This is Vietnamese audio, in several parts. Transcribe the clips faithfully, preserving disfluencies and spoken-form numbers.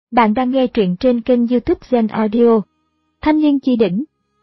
Bạn đang nghe truyện trên kênh YouTube Zen Audio. Thanh niên chi đỉnh.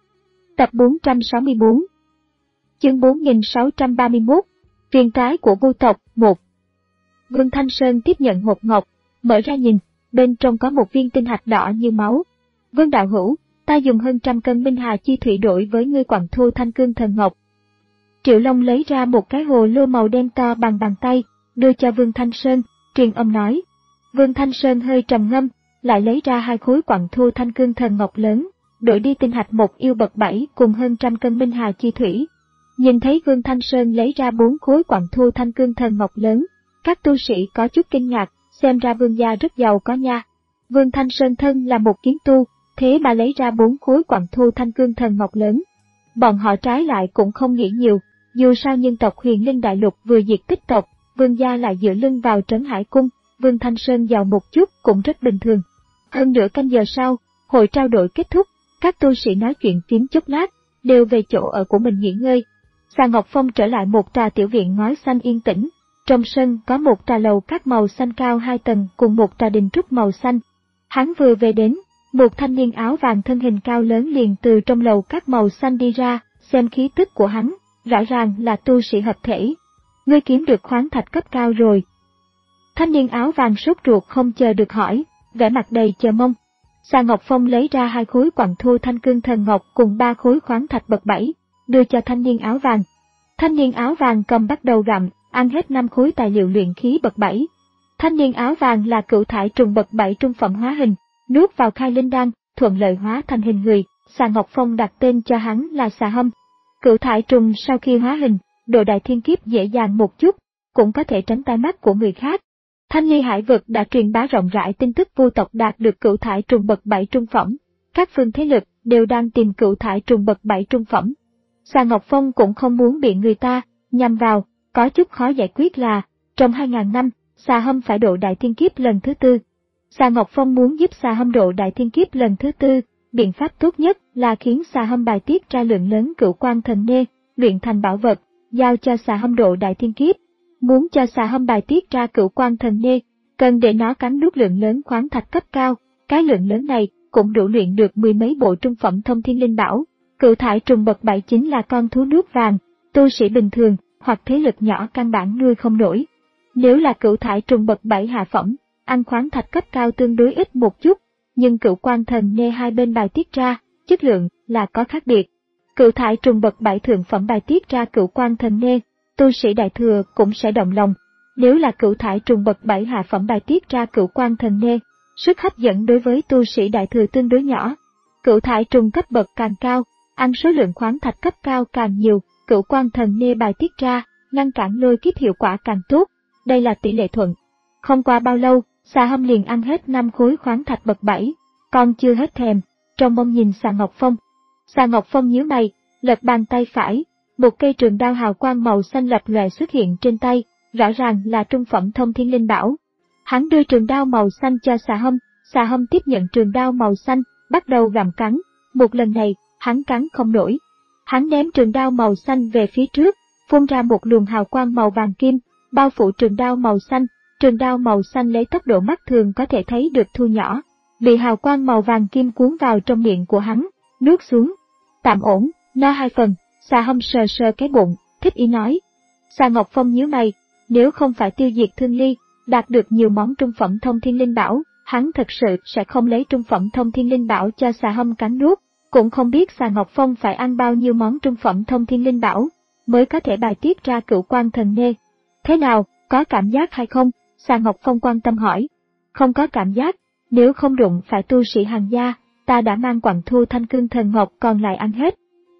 Tập bốn trăm sáu mươi bốn. Chương bốn nghìn sáu trăm ba mươi mốt. Viên trái của vô tộc một. Vương Thanh Sơn tiếp nhận hộp ngọc, mở ra nhìn, bên trong có một viên tinh hạch đỏ như máu. Vương đạo hữu, ta dùng hơn trăm cân minh hà chi thủy đổi với ngươi quặng thô thanh cương thần ngọc. Triệu Long lấy ra một cái hồ lô màu đen to bằng bàn tay, đưa cho Vương Thanh Sơn, truyền âm nói. Vương Thanh Sơn hơi trầm ngâm, lại lấy ra hai khối quặng thô thanh cương thần ngọc lớn, đổi đi tinh hạch một yêu bậc bảy cùng hơn trăm cân minh hà chi thủy. Nhìn thấy Vương Thanh Sơn lấy ra bốn khối quặng thô thanh cương thần ngọc lớn, các tu sĩ có chút kinh ngạc, xem ra Vương gia rất giàu có nha. Vương Thanh Sơn thân là một kiếm tu, thế mà lấy ra bốn khối quặng thô thanh cương thần ngọc lớn. Bọn họ trái lại cũng không nghĩ nhiều, dù sao nhân tộc Huyền Linh Đại Lục vừa diệt tích tộc, Vương gia lại dựa lưng vào Trấn Hải Cung, Vương Thanh Sơn giàu một chút cũng rất bình thường. Hơn nửa canh giờ sau, hội trao đổi kết thúc, các tu sĩ nói chuyện phím chốc lát, đều về chỗ ở của mình nghỉ ngơi. Xà Ngọc Phong trở lại một trà tiểu viện ngói xanh yên tĩnh, trong sân có một trà lầu các màu xanh cao hai tầng cùng một trà đình trúc màu xanh. Hắn vừa về đến, một thanh niên áo vàng thân hình cao lớn liền từ trong lầu các màu xanh đi ra, xem khí tức của hắn, rõ ràng là tu sĩ hợp thể. Ngươi kiếm được khoáng thạch cấp cao rồi. Thanh niên áo vàng sốt ruột không chờ được hỏi, vẻ mặt đầy chờ mong. Xà Ngọc Phong lấy ra hai khối quặng thô thanh cương thần ngọc cùng ba khối khoáng thạch bậc bảy, đưa cho thanh niên áo vàng. Thanh niên áo vàng cầm bắt đầu gặm, ăn hết năm khối tài liệu luyện khí bậc bảy. Thanh niên áo vàng là cửu thải trùng bậc bảy trung phẩm hóa hình, nuốt vào khai linh đan, thuận lợi hóa thành hình người. Xà Ngọc Phong đặt tên cho hắn là Xà Hâm. Cửu thải trùng sau khi hóa hình, độ đại thiên kiếp dễ dàng một chút, cũng có thể tránh tai mắt của người khác. Thanh Ly Hải vực đã truyền bá rộng rãi tin tức vô tộc đạt được cửu thải trùng bậc bảy trung phẩm, các phương thế lực đều đang tìm cửu thải trùng bậc bảy trung phẩm. Xà Ngọc Phong cũng không muốn bị người ta nhằm vào, có chút khó giải quyết là, trong hai ngàn năm, Xà Hâm phải độ đại thiên kiếp lần thứ tư. Xà Ngọc Phong muốn giúp Xà Hâm độ đại thiên kiếp lần thứ tư, biện pháp tốt nhất là khiến Xà Hâm bài tiết ra lượng lớn cửu quan thần nê, luyện thành bảo vật, giao cho Xà Hâm độ đại thiên kiếp. Muốn cho Xà Hâm bài tiết ra cửu quan thần nê, cần để nó cắn nuốt lượng lớn khoáng thạch cấp cao, cái lượng lớn này cũng đủ luyện được mười mấy bộ trung phẩm thông thiên linh bảo. Cửu thải trùng bậc bảy chính là con thú nuốt vàng, tu sĩ bình thường hoặc thế lực nhỏ căn bản nuôi không nổi. Nếu là cửu thải trùng bậc bảy hạ phẩm, ăn khoáng thạch cấp cao tương đối ít một chút, nhưng cửu quan thần nê hai bên bài tiết ra, chất lượng là có khác biệt. Cửu thải trùng bậc bảy thượng phẩm bài tiết ra cửu quan thần nê, tu sĩ đại thừa cũng sẽ động lòng. Nếu là cửu thải trùng bậc bảy hạ phẩm bài tiết ra cửu quan thần nê, sức hấp dẫn đối với tu sĩ đại thừa tương đối nhỏ. Cửu thải trùng cấp bậc càng cao, ăn số lượng khoáng thạch cấp cao càng nhiều, cửu quan thần nê bài tiết ra, ngăn cản lôi kiếp hiệu quả càng tốt. Đây là tỷ lệ thuận. Không qua bao lâu, Xà Hâm liền ăn hết năm khối khoáng thạch bậc bảy, còn chưa hết thèm, trong mong nhìn Xà Ngọc Phong. Xà Ngọc Phong nhíu mày, lật bàn tay phải, một cây trường đao hào quang màu xanh lập lòe xuất hiện trên tay, rõ ràng là trung phẩm thông thiên linh bảo. Hắn đưa trường đao màu xanh cho Xà Hâm, Xà Hâm tiếp nhận trường đao màu xanh, bắt đầu gặm cắn. Một lần này, hắn cắn không nổi. Hắn ném trường đao màu xanh về phía trước, phun ra một luồng hào quang màu vàng kim, bao phủ trường đao màu xanh. Trường đao màu xanh lấy tốc độ mắt thường có thể thấy được thu nhỏ, bị hào quang màu vàng kim cuốn vào trong miệng của hắn, nuốt xuống. Tạm ổn, no hai phần. Xà Hâm sờ sờ cái bụng, thích ý nói. Xà Ngọc Phong nhíu mày, nếu không phải tiêu diệt Thương Ly, đạt được nhiều món trung phẩm thông thiên linh bảo, hắn thật sự sẽ không lấy trung phẩm thông thiên linh bảo cho Xà Hâm cắn nuốt, cũng không biết Xà Ngọc Phong phải ăn bao nhiêu món trung phẩm thông thiên linh bảo, mới có thể bài tiết ra cửu quan thần nê. Thế nào, có cảm giác hay không? Xà Ngọc Phong quan tâm hỏi. Không có cảm giác, nếu không đụng phải tu sĩ hàng gia, ta đã mang quặng thô thanh cương thần ngọc còn lại ăn hết.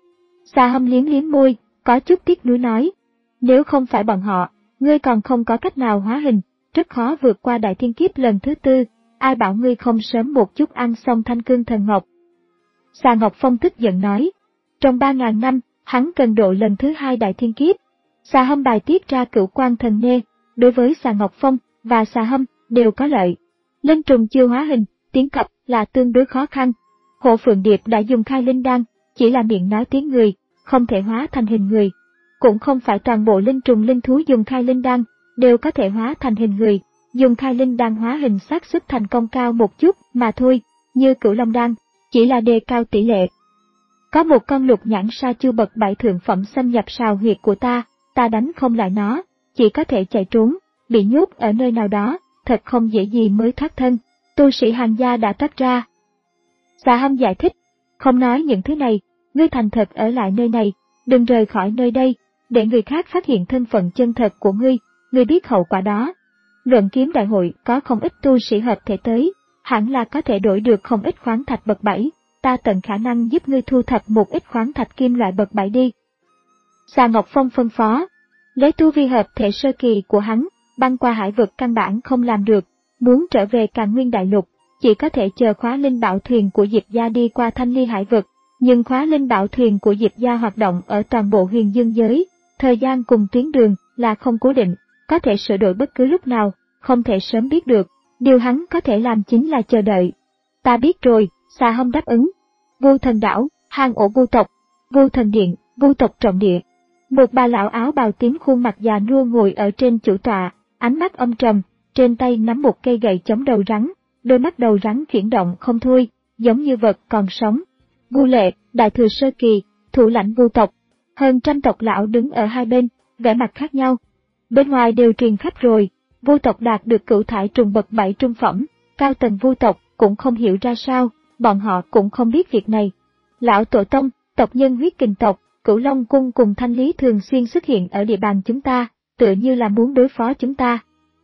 Xà Hâm liếm liếm môi, có chút tiếc nuối nói. Nếu không phải bọn họ, ngươi còn không có cách nào hóa hình, rất khó vượt qua đại thiên kiếp lần thứ tư, ai bảo ngươi không sớm một chút ăn xong thanh cương thần ngọc. Xà Ngọc Phong tức giận nói. Trong ba ngàn năm, hắn cần độ lần thứ hai đại thiên kiếp. Xà Hâm bài tiết ra cửu quan thần nê, đối với Xà Ngọc Phong và Xà Hâm đều có lợi. Linh trùng chưa hóa hình, tiến cập là tương đối khó khăn. Hộ Phượng Điệp đã dùng khai linh đan, chỉ là miệng nói tiếng người, không thể hóa thành hình người. Cũng không phải toàn bộ linh trùng linh thú dùng khai linh đan đều có thể hóa thành hình người, dùng khai linh đan hóa hình xác suất thành công cao một chút mà thôi, như Cửu Long đan, chỉ là đề cao tỷ lệ. Có một con lục nhãn sa chu bậc bảy thượng phẩm xâm nhập sào huyệt của ta, ta đánh không lại nó, chỉ có thể chạy trốn, bị nhốt ở nơi nào đó, thật không dễ gì mới thoát thân. Tu sĩ Hàn gia đã toát ra. Xà Hâm giải thích, không nói những thứ này, ngươi thành thật ở lại nơi này, đừng rời khỏi nơi đây, để người khác phát hiện thân phận chân thật của ngươi, ngươi biết hậu quả đó. Luận kiếm đại hội có không ít tu sĩ hợp thể tới, hẳn là có thể đổi được không ít khoáng thạch bậc bảy, ta tận khả năng giúp ngươi thu thập một ít khoáng thạch kim loại bậc bảy đi. Xà Ngọc Phong phân phó, lấy tu vi hợp thể sơ kỳ của hắn, băng qua hải vực căn bản không làm được, muốn trở về Càn Nguyên Đại Lục, chỉ có thể chờ khóa linh bảo thuyền của Diệp gia đi qua Thanh Ly hải vực, nhưng khóa linh bảo thuyền của Diệp gia hoạt động ở toàn bộ huyền dương giới, thời gian cùng tuyến đường là không cố định, có thể sửa đổi bất cứ lúc nào, không thể sớm biết được, điều hắn có thể làm chính là chờ đợi. Ta biết rồi, Xà Hâm đáp ứng. Vu Thần đảo, hang ổ vu tộc, Vu Thần điện, vu tộc trọng địa. Một bà lão áo bào tím khuôn mặt già nua ngồi ở trên chủ tọa, ánh mắt âm trầm, trên tay nắm một cây gậy chống đầu rắn, đôi mắt đầu rắn chuyển động không thôi, giống như vật còn sống. Vu Lệ, đại thừa sơ kỳ, thủ lãnh vu tộc. Hơn trăm tộc lão đứng ở hai bên, vẻ mặt khác nhau. Bên ngoài đều truyền khắp rồi, vu tộc đạt được cửu thải trùng bậc bảy trung phẩm, cao tầng vu tộc cũng không hiểu ra sao, bọn họ cũng không biết việc này. Lão tổ tông, tộc nhân huyết kình tộc, Cửu Long cung cùng Thanh Lý thường xuyên xuất hiện ở địa bàn chúng ta, tựa như là muốn đối phó chúng ta.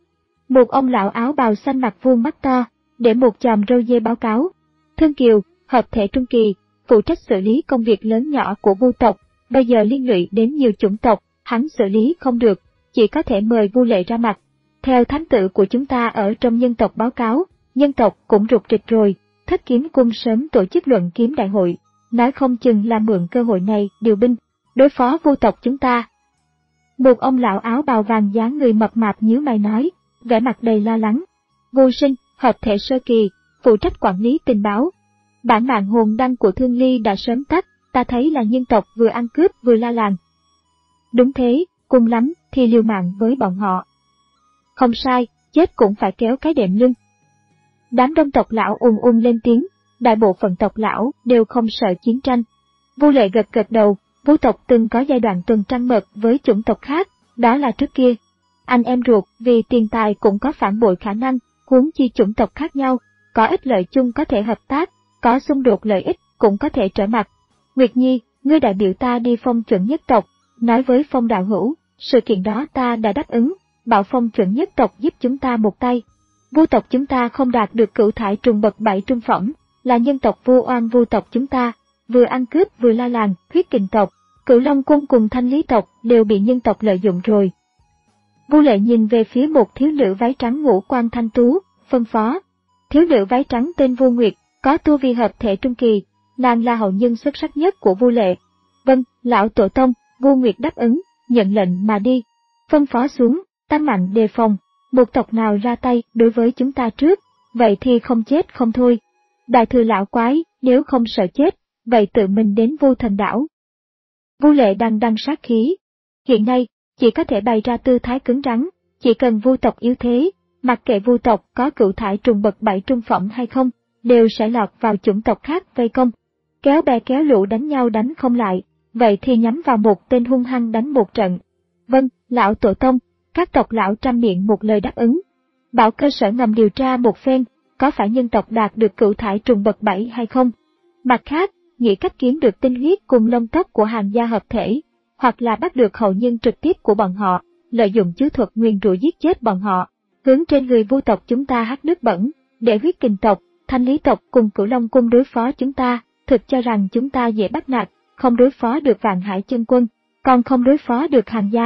Một ông lão áo bào xanh mặt vuông mắt to, để một chòm râu dê báo cáo. Thương Kiều, hợp thể trung kỳ, phụ trách xử lý công việc lớn nhỏ của vu tộc, bây giờ liên lụy đến nhiều chủng tộc, hắn xử lý không được, chỉ có thể mời Vu Lệ ra mặt. Theo thám tử của chúng ta ở trong nhân tộc báo cáo, nhân tộc cũng rục rịch rồi, Thất Kiếm cung sớm tổ chức luận kiếm đại hội, nói không chừng là mượn cơ hội này điều binh, đối phó vu tộc chúng ta. Một ông lão áo bào vàng dáng người mập mạp nhíu mày nói, vẻ mặt đầy lo lắng. Vu Sinh, hợp thể sơ kỳ, phụ trách quản lý tình báo. Bản mạng hồn đăng của Thương Ly đã sớm tắt, ta thấy là nhân tộc vừa ăn cướp vừa la làng. Đúng thế, cùng lắm thì liều mạng với bọn họ. Không sai, chết cũng phải kéo cái đệm lưng. Đám đông tộc lão ùn ùn lên tiếng, đại bộ phận tộc lão đều không sợ chiến tranh. Vu Lệ gật gật đầu, vu tộc từng có giai đoạn tuần trăng mật với chủng tộc khác, đó là trước kia. Anh em ruột vì tiền tài cũng có phản bội khả năng, huống chi chủng tộc khác nhau, có ích lợi chung có thể hợp tác, có xung đột lợi ích cũng có thể trở mặt. Nguyệt Nhi, ngươi đại biểu ta đi Phong chuẩn nhất tộc, nói với Phong đạo hữu, sự kiện đó ta đã đáp ứng, bảo Phong chuẩn nhất tộc giúp chúng ta một tay. Vu tộc chúng ta không đạt được cửu thải trùng bậc bảy trung phẩm, là nhân tộc vu oan vu tộc chúng ta, vừa ăn cướp vừa la làng, huyết kình tộc, Cửu Long cung cùng Thanh Lý tộc đều bị nhân tộc lợi dụng rồi. Vu Lệ nhìn về phía một thiếu nữ váy trắng ngũ quan thanh tú, phân phó. Thiếu nữ váy trắng tên Vu Nguyệt, có tu vi hợp thể trung kỳ, nàng là hậu nhân xuất sắc nhất của Vu Lệ. Vâng, lão tổ tông, Vu Nguyệt đáp ứng, nhận lệnh mà đi. Phân phó xuống, tăng mạnh đề phòng, một tộc nào ra tay đối với chúng ta trước, vậy thì không chết không thôi. Đại thừa lão quái, nếu không sợ chết, vậy tự mình đến Vu Thần đảo. Vu Lệ đang đăng sát khí. Hiện nay, chỉ có thể bày ra tư thái cứng rắn, chỉ cần vu tộc yếu thế, mặc kệ vu tộc có cửu thải trùng bậc bảy trung phẩm hay không, đều sẽ lọt vào chủng tộc khác vây công. Kéo bè kéo lũ đánh nhau đánh không lại, vậy thì nhắm vào một tên hung hăng đánh một trận. Vâng, lão tổ tông, các tộc lão trăm miệng một lời đáp ứng. Bảo cơ sở ngầm điều tra một phen, có phải nhân tộc đạt được cửu thải trùng bậc bảy hay không? Mặt khác, nghĩ cách kiếm được tinh huyết cùng lông tóc của Hàn gia hợp thể, hoặc là bắt được hậu nhân trực tiếp của bọn họ, lợi dụng chiếu thuật nguyền rủa giết chết bọn họ, hướng trên người vu tộc chúng ta hắt nước bẩn, để huyết kình tộc, Thanh Lý tộc cùng Cửu Long cung đối phó chúng ta, thực cho rằng chúng ta dễ bắt nạt, không đối phó được Vạn Hải chân quân, còn không đối phó được Hàn gia.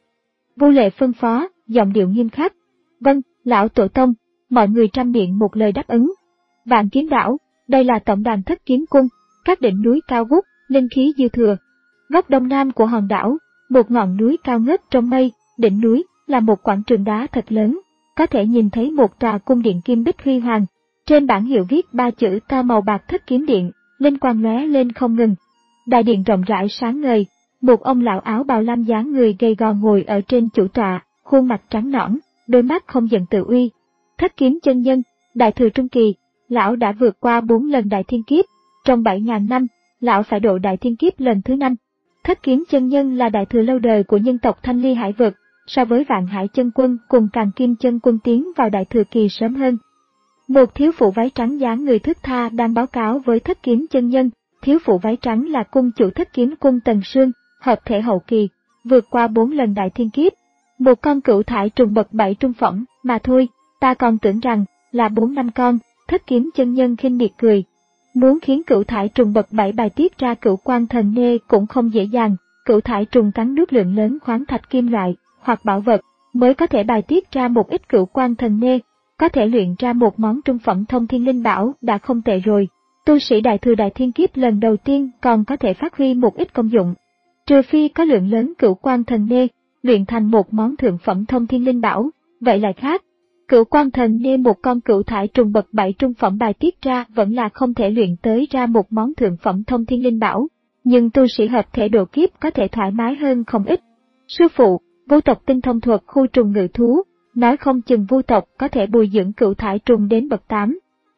Vu Lệ phân phó, giọng điệu nghiêm khắc. Vâng, lão tổ tông, mọi người trăm miệng một lời đáp ứng. Vạn Kiếm đảo, đây là tổng đàn Thất Kiếm cung, các đỉnh núi cao vút, linh khí dư thừa. Góc đông nam của hòn đảo, một ngọn núi cao ngất trong mây, đỉnh núi là một quảng trường đá thật lớn, có thể nhìn thấy một tòa cung điện kim bích huy hoàng. Trên bảng hiệu viết ba chữ to màu bạc Thất Kiếm điện, linh quang lóe lên không ngừng. Đại điện rộng rãi sáng ngời, một ông lão áo bào lam dáng người gầy gò ngồi ở trên chủ tọa, khuôn mặt trắng nõn, đôi mắt không giận tự uy. Thất kiếm chân nhân, đại thừa trung kỳ, lão đã vượt qua bốn lần đại thiên kiếp, trong bảy ngàn năm, lão phải độ đại thiên kiếp lần thứ năm. Thất kiếm chân nhân là đại thừa lâu đời của nhân tộc Thanh Ly Hải vực, so với Vạn Hải chân quân cùng Càn Kim chân quân tiến vào đại thừa kỳ sớm hơn. Một thiếu phụ váy trắng dáng người thướt tha đang báo cáo với thất kiếm chân nhân, thiếu phụ váy trắng là cung chủ thất kiếm cung Tần Sương, hợp thể hậu kỳ, vượt qua bốn lần đại thiên kiếp. Một con cửu thải trùng bậc bảy trung phẩm mà thôi, ta còn tưởng rằng là bốn năm con. Thất kiếm chân nhân khinh miệt cười. Muốn khiến cửu thải trùng bậc bảy bài tiết ra cửu quan thần nê cũng không dễ dàng, cửu thải trùng cắn nuốt lượng lớn khoáng thạch kim loại hoặc bảo vật mới có thể bài tiết ra một ít cửu quan thần nê, có thể luyện ra một món trung phẩm thông thiên linh bảo đã không tệ rồi. Tu sĩ đại thừa đại thiên kiếp lần đầu tiên còn có thể phát huy một ít công dụng. Trừ phi có lượng lớn cửu quan thần nê, luyện thành một món thượng phẩm thông thiên linh bảo, vậy lại khác. Cửu quan thần nê một con cửu thải trùng bậc bảy trung phẩm bài tiết ra vẫn là không thể luyện tới ra một món thượng phẩm thông thiên linh bảo, nhưng tu sĩ hợp thể độ kiếp có thể thoải mái hơn không ít. Sư phụ, Vu tộc tinh thông thuật khu trùng ngự thú, nói không chừng Vu tộc có thể bồi dưỡng cửu thải trùng đến bậc tám.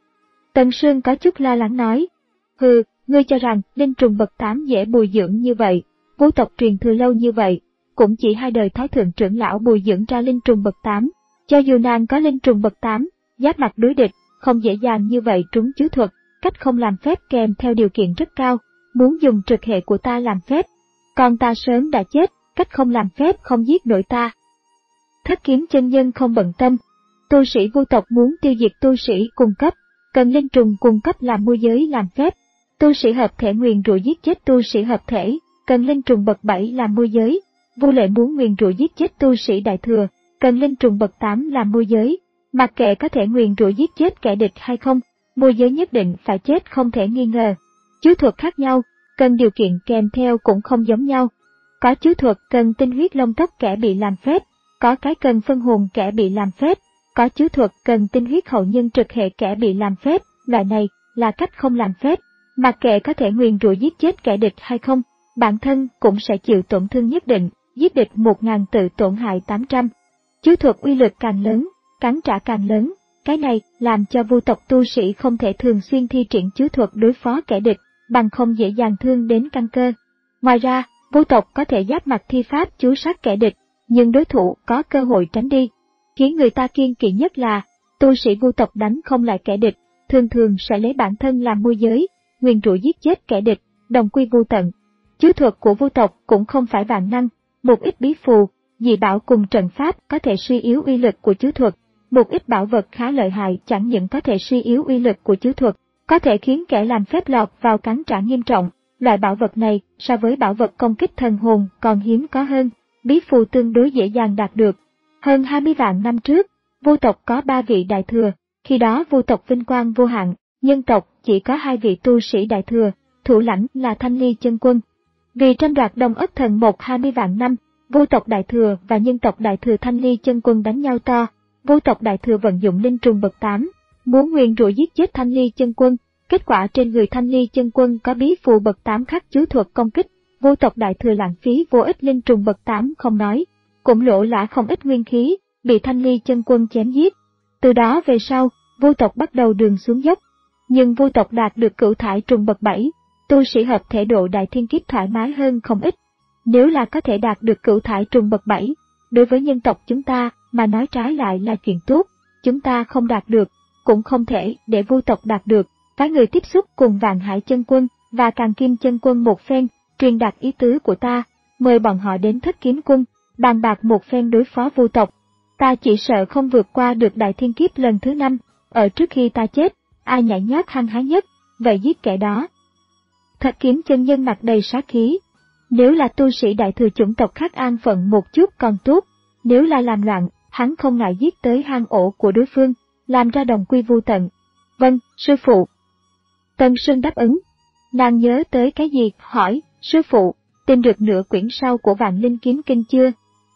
Tần Sương có chút lo lắng nói, hừ, ngươi cho rằng linh trùng bậc tám dễ bồi dưỡng như vậy, Vu tộc truyền thừa lâu như vậy, cũng chỉ hai đời thái thượng trưởng lão bồi dưỡng ra linh trùng bậc tám. Cho dù nàng có linh trùng bậc tám, giáp mặt đối địch, không dễ dàng như vậy trúng chiếu thuật, cách không làm phép kèm theo điều kiện rất cao, muốn dùng trực hệ của ta làm phép. Còn ta sớm đã chết, cách không làm phép không giết nổi ta. Thất kiếm chân nhân không bận tâm. Tu sĩ Vu tộc muốn tiêu diệt tu sĩ cùng cấp, cần linh trùng cùng cấp làm môi giới làm phép. Tu sĩ hợp thể nguyền rủa giết chết tu sĩ hợp thể, cần linh trùng bậc bảy làm môi giới. Vu Lệ muốn nguyền rủa giết chết tu sĩ đại thừa, cần linh trùng bậc tám làm môi giới. Mặc kệ có thể nguyền rủa giết chết kẻ địch hay không, môi giới nhất định phải chết không thể nghi ngờ. Chú thuật khác nhau, cần điều kiện kèm theo cũng không giống nhau. Có chú thuật cần tinh huyết lông tóc kẻ bị làm phép, có cái cần phân hồn kẻ bị làm phép, có chú thuật cần tinh huyết hậu nhân trực hệ kẻ bị làm phép, loại này là cách không làm phép. Mặc kệ có thể nguyền rủa giết chết kẻ địch hay không, bản thân cũng sẽ chịu tổn thương nhất định, giết địch một ngàn tự tổn hại tám trăm. Chú thuật uy lực càng lớn, cắn trả càng lớn, cái này làm cho Vu tộc tu sĩ không thể thường xuyên thi triển chú thuật đối phó kẻ địch, bằng không dễ dàng thương đến căn cơ. Ngoài ra, Vu tộc có thể giáp mặt thi pháp chú sát kẻ địch, nhưng đối thủ có cơ hội tránh đi. Khiến người ta kiêng kỵ nhất là, tu sĩ Vu tộc đánh không lại kẻ địch, thường thường sẽ lấy bản thân làm môi giới, nguyền rủa giết chết kẻ địch, đồng quy vu tận. Chú thuật của Vu tộc cũng không phải vạn năng, một ít bí phù, dị bảo cùng trận pháp có thể suy yếu uy lực của chú thuật, một ít bảo vật khá lợi hại chẳng những có thể suy yếu uy lực của chú thuật, có thể khiến kẻ làm phép lọt vào cắn trả nghiêm trọng. Loại bảo vật này so với bảo vật công kích thần hồn còn hiếm có hơn, bí phù tương đối dễ dàng đạt được. Hơn hai mươi vạn năm trước, Vu tộc có ba vị đại thừa, khi đó Vu tộc vinh quang vô hạn, nhân tộc chỉ có hai vị tu sĩ đại thừa, thủ lãnh là Thanh Ly chân quân. Vì tranh đoạt Đông Ất Thần Mộc hai mươi vạn năm, Vu tộc đại thừa và nhân tộc đại thừa Thanh Ly chân quân đánh nhau to. Vu tộc đại thừa vận dụng linh trùng bậc tám, muốn nguyền rủa giết chết Thanh Ly chân quân. Kết quả trên người Thanh Ly chân quân có bí phù bậc tám khắc chú thuật công kích, Vu tộc đại thừa lãng phí vô ích linh trùng bậc tám không nói, cũng lỗ lã không ít nguyên khí, bị Thanh Ly chân quân chém giết. Từ đó về sau, Vu tộc bắt đầu đường xuống dốc. Nhưng Vu tộc đạt được cửu thải trùng bậc bảy, tu sĩ hợp thể độ đại thiên kiếp thoải mái hơn không ít. Nếu là có thể đạt được cửu thải trùng bậc bảy, đối với nhân tộc chúng ta mà nói trái lại là chuyện tốt, chúng ta không đạt được, cũng không thể để Vu tộc đạt được. Phái người tiếp xúc cùng Vạn Hải chân quân và Càn Kim chân quân một phen, truyền đạt ý tứ của ta, mời bọn họ đến Thất Kiếm cung, bàn bạc một phen đối phó Vu tộc. Ta chỉ sợ không vượt qua được đại thiên kiếp lần thứ năm, ở trước khi ta chết, ai nhảy nhót hăng hái nhất, vậy giết kẻ đó. Thất Kiếm chân nhân mặt đầy sát khí. Nếu là tu sĩ đại thừa chủng tộc khác an phận một chút còn tốt, nếu là làm loạn, hắn không ngại giết tới hang ổ của đối phương, làm ra đồng quy vu tận. Vâng, sư phụ. Tần Sương đáp ứng. Nàng nhớ tới cái gì, hỏi, sư phụ, tìm được nửa quyển sau của Vạn Linh Kiếm Kinh chưa?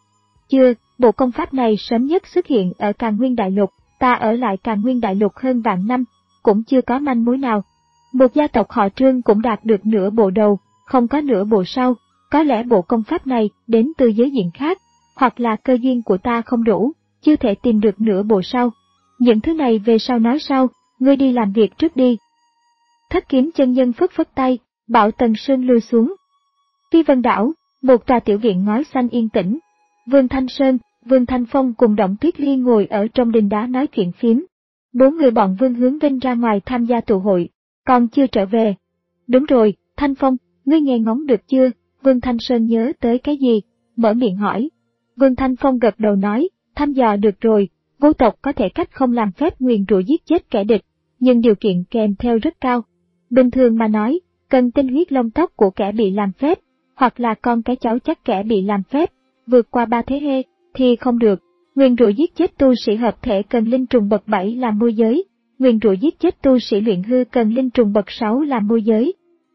Chưa, bộ công pháp này sớm nhất xuất hiện ở Càn Nguyên Đại Lục, ta ở lại Càn Nguyên Đại Lục hơn vạn năm, cũng chưa có manh mối nào. Một gia tộc họ Trương cũng đạt được nửa bộ đầu, không có nửa bộ sau, có lẽ bộ công pháp này đến từ giới diện khác, hoặc là cơ duyên của ta không đủ. chưa thể tìm được nửa bộ sau. Những thứ này về sau nói sau, ngươi đi làm việc trước đi. Thất kiếm chân nhân phất phất tay, bảo Tần Sơn lui xuống. Phi Vân Đảo, một tòa tiểu viện ngói xanh yên tĩnh. Vương Thanh Sơn, Vương Thanh Phong cùng Động Tuyết Ly ngồi ở trong đình đá nói chuyện phiếm. Bốn người bọn Vương Hướng Vinh ra ngoài tham gia tụ hội, còn chưa trở về. Đúng rồi, Thanh Phong, ngươi nghe ngóng được chưa? Vương Thanh Sơn nhớ tới cái gì, mở miệng hỏi. Vương Thanh Phong gật đầu nói, thăm dò được rồi, vô tộc có thể cách không làm phép nguyền rủa giết chết kẻ địch, nhưng điều kiện kèm theo rất cao. Bình thường mà nói, cần tinh huyết lông tóc của kẻ bị làm phép, hoặc là con cái cháu chắc kẻ bị làm phép, vượt qua ba thế hệ, thì không được. Nguyền rủa giết chết tu sĩ hợp thể cần linh trùng bậc bảy làm môi giới, nguyền rủa giết chết tu sĩ luyện hư cần linh trùng bậc sáu làm môi giới.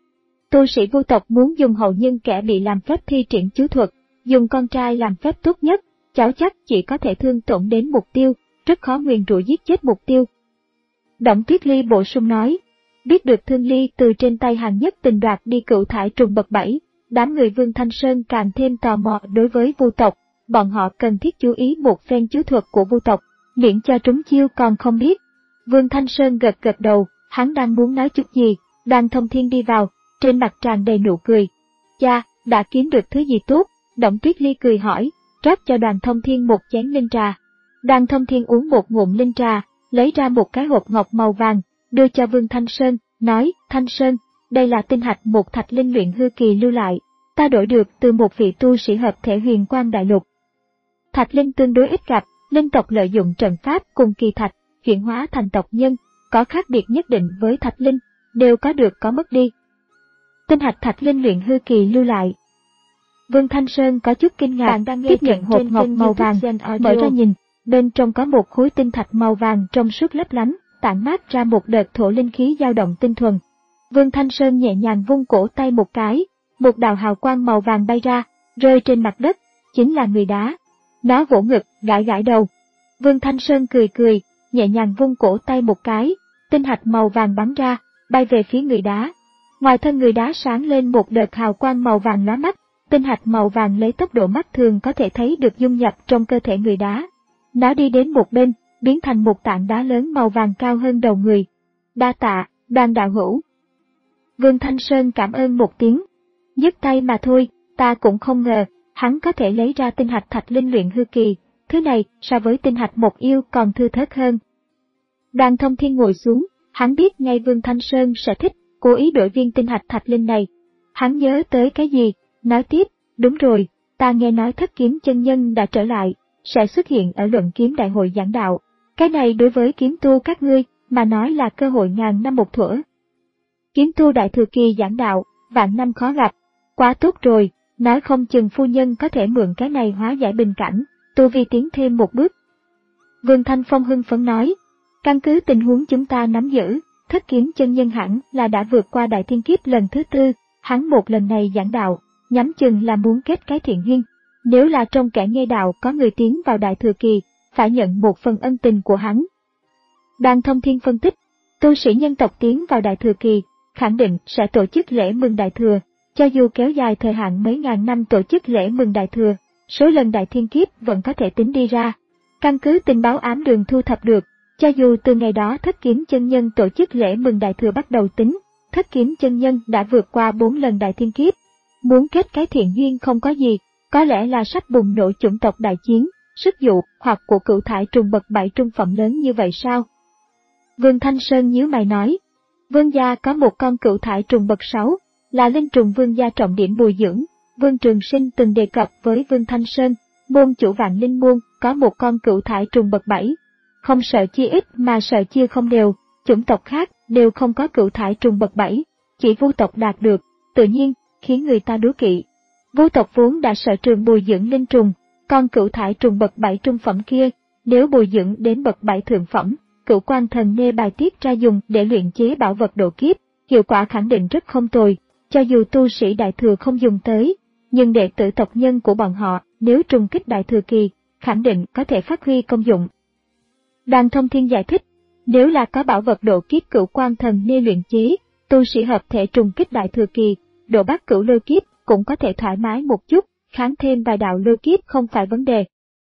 Tu sĩ vô tộc muốn dùng hậu nhân kẻ bị làm phép thi triển chú thuật, dùng con trai làm phép tốt nhất, cháu chắc chỉ có thể thương tổn đến mục tiêu, rất khó nguyền rủa giết chết mục tiêu. Động Tuyết Ly bổ sung nói, biết được Thương Ly từ trên tay Hàng Nhất Tình đoạt đi cựu thải trùng bậc bảy, đám người Vương Thanh Sơn càng thêm tò mò đối với vu tộc, bọn họ cần thiết chú ý một phen chú thuật của vu tộc, miễn cho trúng chiêu còn không biết. Vương Thanh Sơn gật gật đầu, hắn đang muốn nói chút gì, Đoàn Thông Thiên đi vào, trên mặt tràn đầy nụ cười. Cha, đã kiếm được thứ gì tốt? Động Tuyết Ly cười hỏi, rót cho Đoàn Thông Thiên một chén linh trà. Đoàn Thông Thiên uống một ngụm linh trà, lấy ra một cái hộp ngọc màu vàng, đưa cho Vương Thanh Sơn, nói, Thanh Sơn, đây là tinh hạch một thạch linh luyện hư kỳ lưu lại, ta đổi được từ một vị tu sĩ hợp thể Huyền Quang Đại Lục. Thạch linh tương đối ít gặp, linh tộc lợi dụng trận pháp cùng kỳ thạch, chuyển hóa thành tộc nhân, có khác biệt nhất định với thạch linh, đều có được có mất đi. Tinh hạch thạch linh luyện hư kỳ lưu lại. Vương Thanh Sơn có chút kinh ngạc, tiếp nhận hộp ngọc màu vàng, mở ra nhìn, bên trong có một khối tinh thạch màu vàng trong suốt lấp lánh, tản mát ra một đợt thổ linh khí dao động tinh thuần. Vương Thanh Sơn nhẹ nhàng vung cổ tay một cái, một đạo hào quang màu vàng bay ra, rơi trên mặt đất, chính là người đá. Nó vỗ ngực, gãi gãi đầu. Vương Thanh Sơn cười cười, nhẹ nhàng vung cổ tay một cái, tinh hạch màu vàng bắn ra, bay về phía người đá. Ngoài thân người đá sáng lên một đợt hào quang màu vàng lóa mắt, tinh hạch màu vàng lấy tốc độ mắt thường có thể thấy được dung nhập trong cơ thể người đá. Nó đi đến một bên, biến thành một tảng đá lớn màu vàng cao hơn đầu người. Đa tạ, Đoàn đạo hữu. Vương Thanh Sơn cảm ơn một tiếng. Nhấc tay mà thôi, ta cũng không ngờ, hắn có thể lấy ra tinh hạch thạch linh luyện hư kỳ, thứ này so với tinh hạch một yêu còn thưa thớt hơn. Đoàn Thông Thiên ngồi xuống, hắn biết ngay Vương Thanh Sơn sẽ thích, cố ý đổi viên tinh hạch thạch linh này. Hắn nhớ tới cái gì, nói tiếp, đúng rồi, ta nghe nói Thất Kiếm chân nhân đã trở lại, sẽ xuất hiện ở luận kiếm đại hội giảng đạo. Cái này đối với kiếm tu các ngươi, mà nói là cơ hội ngàn năm một thuở. Kiếm tu đại thừa kỳ giảng đạo, vạn năm khó gặp. Quá tốt rồi, nói không chừng phu nhân có thể mượn cái này hóa giải bình cảnh, tu vi tiến thêm một bước. Vương Thanh Phong hưng phấn nói, căn cứ tình huống chúng ta nắm giữ, Thất Kiếm chân nhân hẳn là đã vượt qua đại thiên kiếp lần thứ tư, hắn một lần này giảng đạo, nhắm chừng là muốn kết cái thiện duyên. Nếu là trong kẻ nghe đạo có người tiến vào đại thừa kỳ, phải nhận một phần ân tình của hắn. Đoàn Thông Thiên phân tích, tu sĩ nhân tộc tiến vào đại thừa kỳ, khẳng định sẽ tổ chức lễ mừng đại thừa, cho dù kéo dài thời hạn mấy ngàn năm tổ chức lễ mừng đại thừa, số lần đại thiên kiếp vẫn có thể tính đi ra. Căn cứ tình báo ám đường thu thập được, cho dù từ ngày đó Thất Kiếm chân nhân tổ chức lễ mừng đại thừa bắt đầu tính, Thất Kiếm chân nhân đã vượt qua bốn lần đại thiên kiếp. Muốn kết cái thiện duyên không có gì, có lẽ là sắp bùng nổ chủng tộc đại chiến, sức dụ hoặc của cựu thải trùng bậc bảy trung phẩm lớn như vậy sao? Vương Thanh Sơn nhíu mày nói, Vương gia có một con cựu thải trùng bậc sáu, là linh trùng Vương gia trọng điểm bồi dưỡng. Vương Trường Sinh từng đề cập với Vương Thanh Sơn, môn chủ Vạn Linh môn có một con cựu thải trùng bậc bảy. Không sợ chia ít mà sợ chia không đều, chủng tộc khác đều không có cựu thải trùng bậc bảy, chỉ vu tộc đạt được, tự nhiên khiến người ta đố kỵ. Vu tộc vốn đã sở trường bồi dưỡng linh trùng, con cựu thải trùng bậc bảy trung phẩm kia, nếu bồi dưỡng đến bậc bảy thượng phẩm, cửu quan thần nê bài tiết ra dùng để luyện chế bảo vật độ kiếp, hiệu quả khẳng định rất không tồi. Cho dù tu sĩ đại thừa không dùng tới, nhưng đệ tử tộc nhân của bọn họ nếu trùng kích đại thừa kỳ, khẳng định có thể phát huy công dụng. Đoàn Thông Thiên giải thích, nếu là có bảo vật độ kiếp cửu quan thần nê luyện chế, tu sĩ hợp thể trùng kích đại thừa kỳ, độ bắt cửu lôi kiếp cũng có thể thoải mái một chút, kháng thêm vài đạo lôi kiếp không phải vấn đề.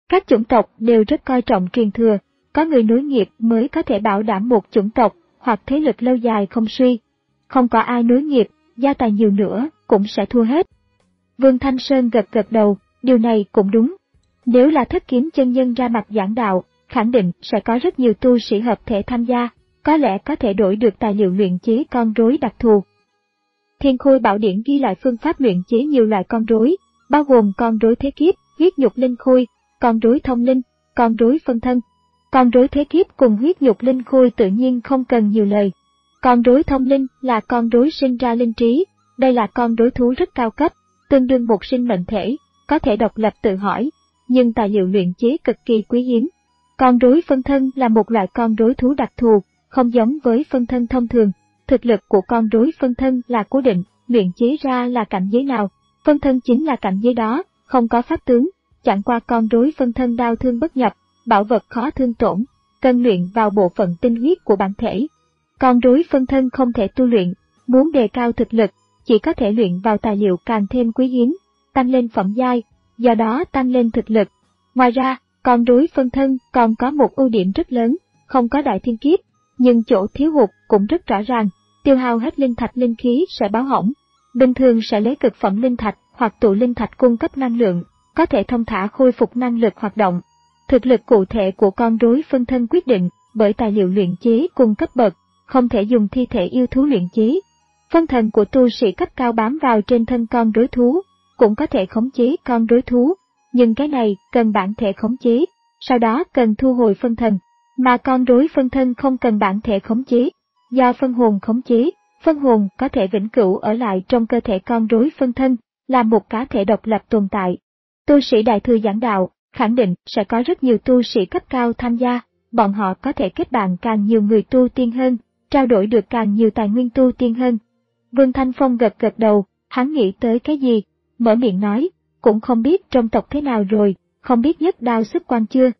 Các chủng tộc đều rất coi trọng truyền thừa, có người nối nghiệp mới có thể bảo đảm một chủng tộc hoặc thế lực lâu dài không suy. Không có ai nối nghiệp, gia tài nhiều nữa cũng sẽ thua hết. Vương Thanh Sơn gật gật đầu, điều này cũng đúng. Nếu là Thất Kiếm chân nhân ra mặt giảng đạo, khẳng định sẽ có rất nhiều tu sĩ hợp thể tham gia, có lẽ có thể đổi được tài liệu luyện chế con rối đặc thù. Thiên Khôi Bảo Điển ghi lại phương pháp luyện chế nhiều loại con rối, bao gồm con rối thế kiếp, huyết nhục linh khôi, con rối thông linh, con rối phân thân. Con rối thế kiếp cùng huyết nhục linh khôi tự nhiên không cần nhiều lời. Con rối thông linh là con rối sinh ra linh trí, đây là con rối thú rất cao cấp, tương đương một sinh mệnh thể, có thể độc lập tự hỏi, nhưng tài liệu luyện chế cực kỳ quý hiếm. Con rối phân thân là một loại con rối thú đặc thù, không giống với phân thân thông thường. Thực lực của con rối phân thân là cố định, luyện chế ra là cảnh giới nào, phân thân chính là cảnh giới đó, không có pháp tướng. Chẳng qua con rối phân thân đau thương bất nhập, bảo vật khó thương tổn, cần luyện vào bộ phận tinh huyết của bản thể. Con rối phân thân không thể tu luyện, muốn đề cao thực lực, chỉ có thể luyện vào tài liệu càng thêm quý hiếm, tăng lên phẩm giai, do đó tăng lên thực lực. Ngoài ra, con rối phân thân còn có một ưu điểm rất lớn, không có đại thiên kiếp, nhưng chỗ thiếu hụt cũng rất rõ ràng, tiêu hao hết linh thạch linh khí sẽ báo hỏng. Bình thường sẽ lấy cực phẩm linh thạch hoặc tụ linh thạch cung cấp năng lượng, có thể thông thả khôi phục năng lực hoạt động. Thực lực cụ thể của con rối phân thân quyết định bởi tài liệu luyện chế cùng cấp bậc, không thể dùng thi thể yêu thú luyện chế. Phân thần của tu sĩ cấp cao bám vào trên thân con rối thú, cũng có thể khống chế con rối thú, nhưng cái này cần bản thể khống chế, sau đó cần thu hồi phân thần, mà con rối phân thân không cần bản thể khống chế, do phân hồn khống chế, phân hồn có thể vĩnh cửu ở lại trong cơ thể con rối phân thân, là một cá thể độc lập tồn tại. Tu sĩ Đại Thừa giảng đạo, khẳng định sẽ có rất nhiều tu sĩ cấp cao tham gia, bọn họ có thể kết bạn càng nhiều người tu tiên hơn, trao đổi được càng nhiều tài nguyên tu tiên hơn. Vương Thanh Phong gật gật đầu, hắn nghĩ tới cái gì, mở miệng nói, cũng không biết trong tộc thế nào rồi, không biết Nhất Đao xuất quan chưa.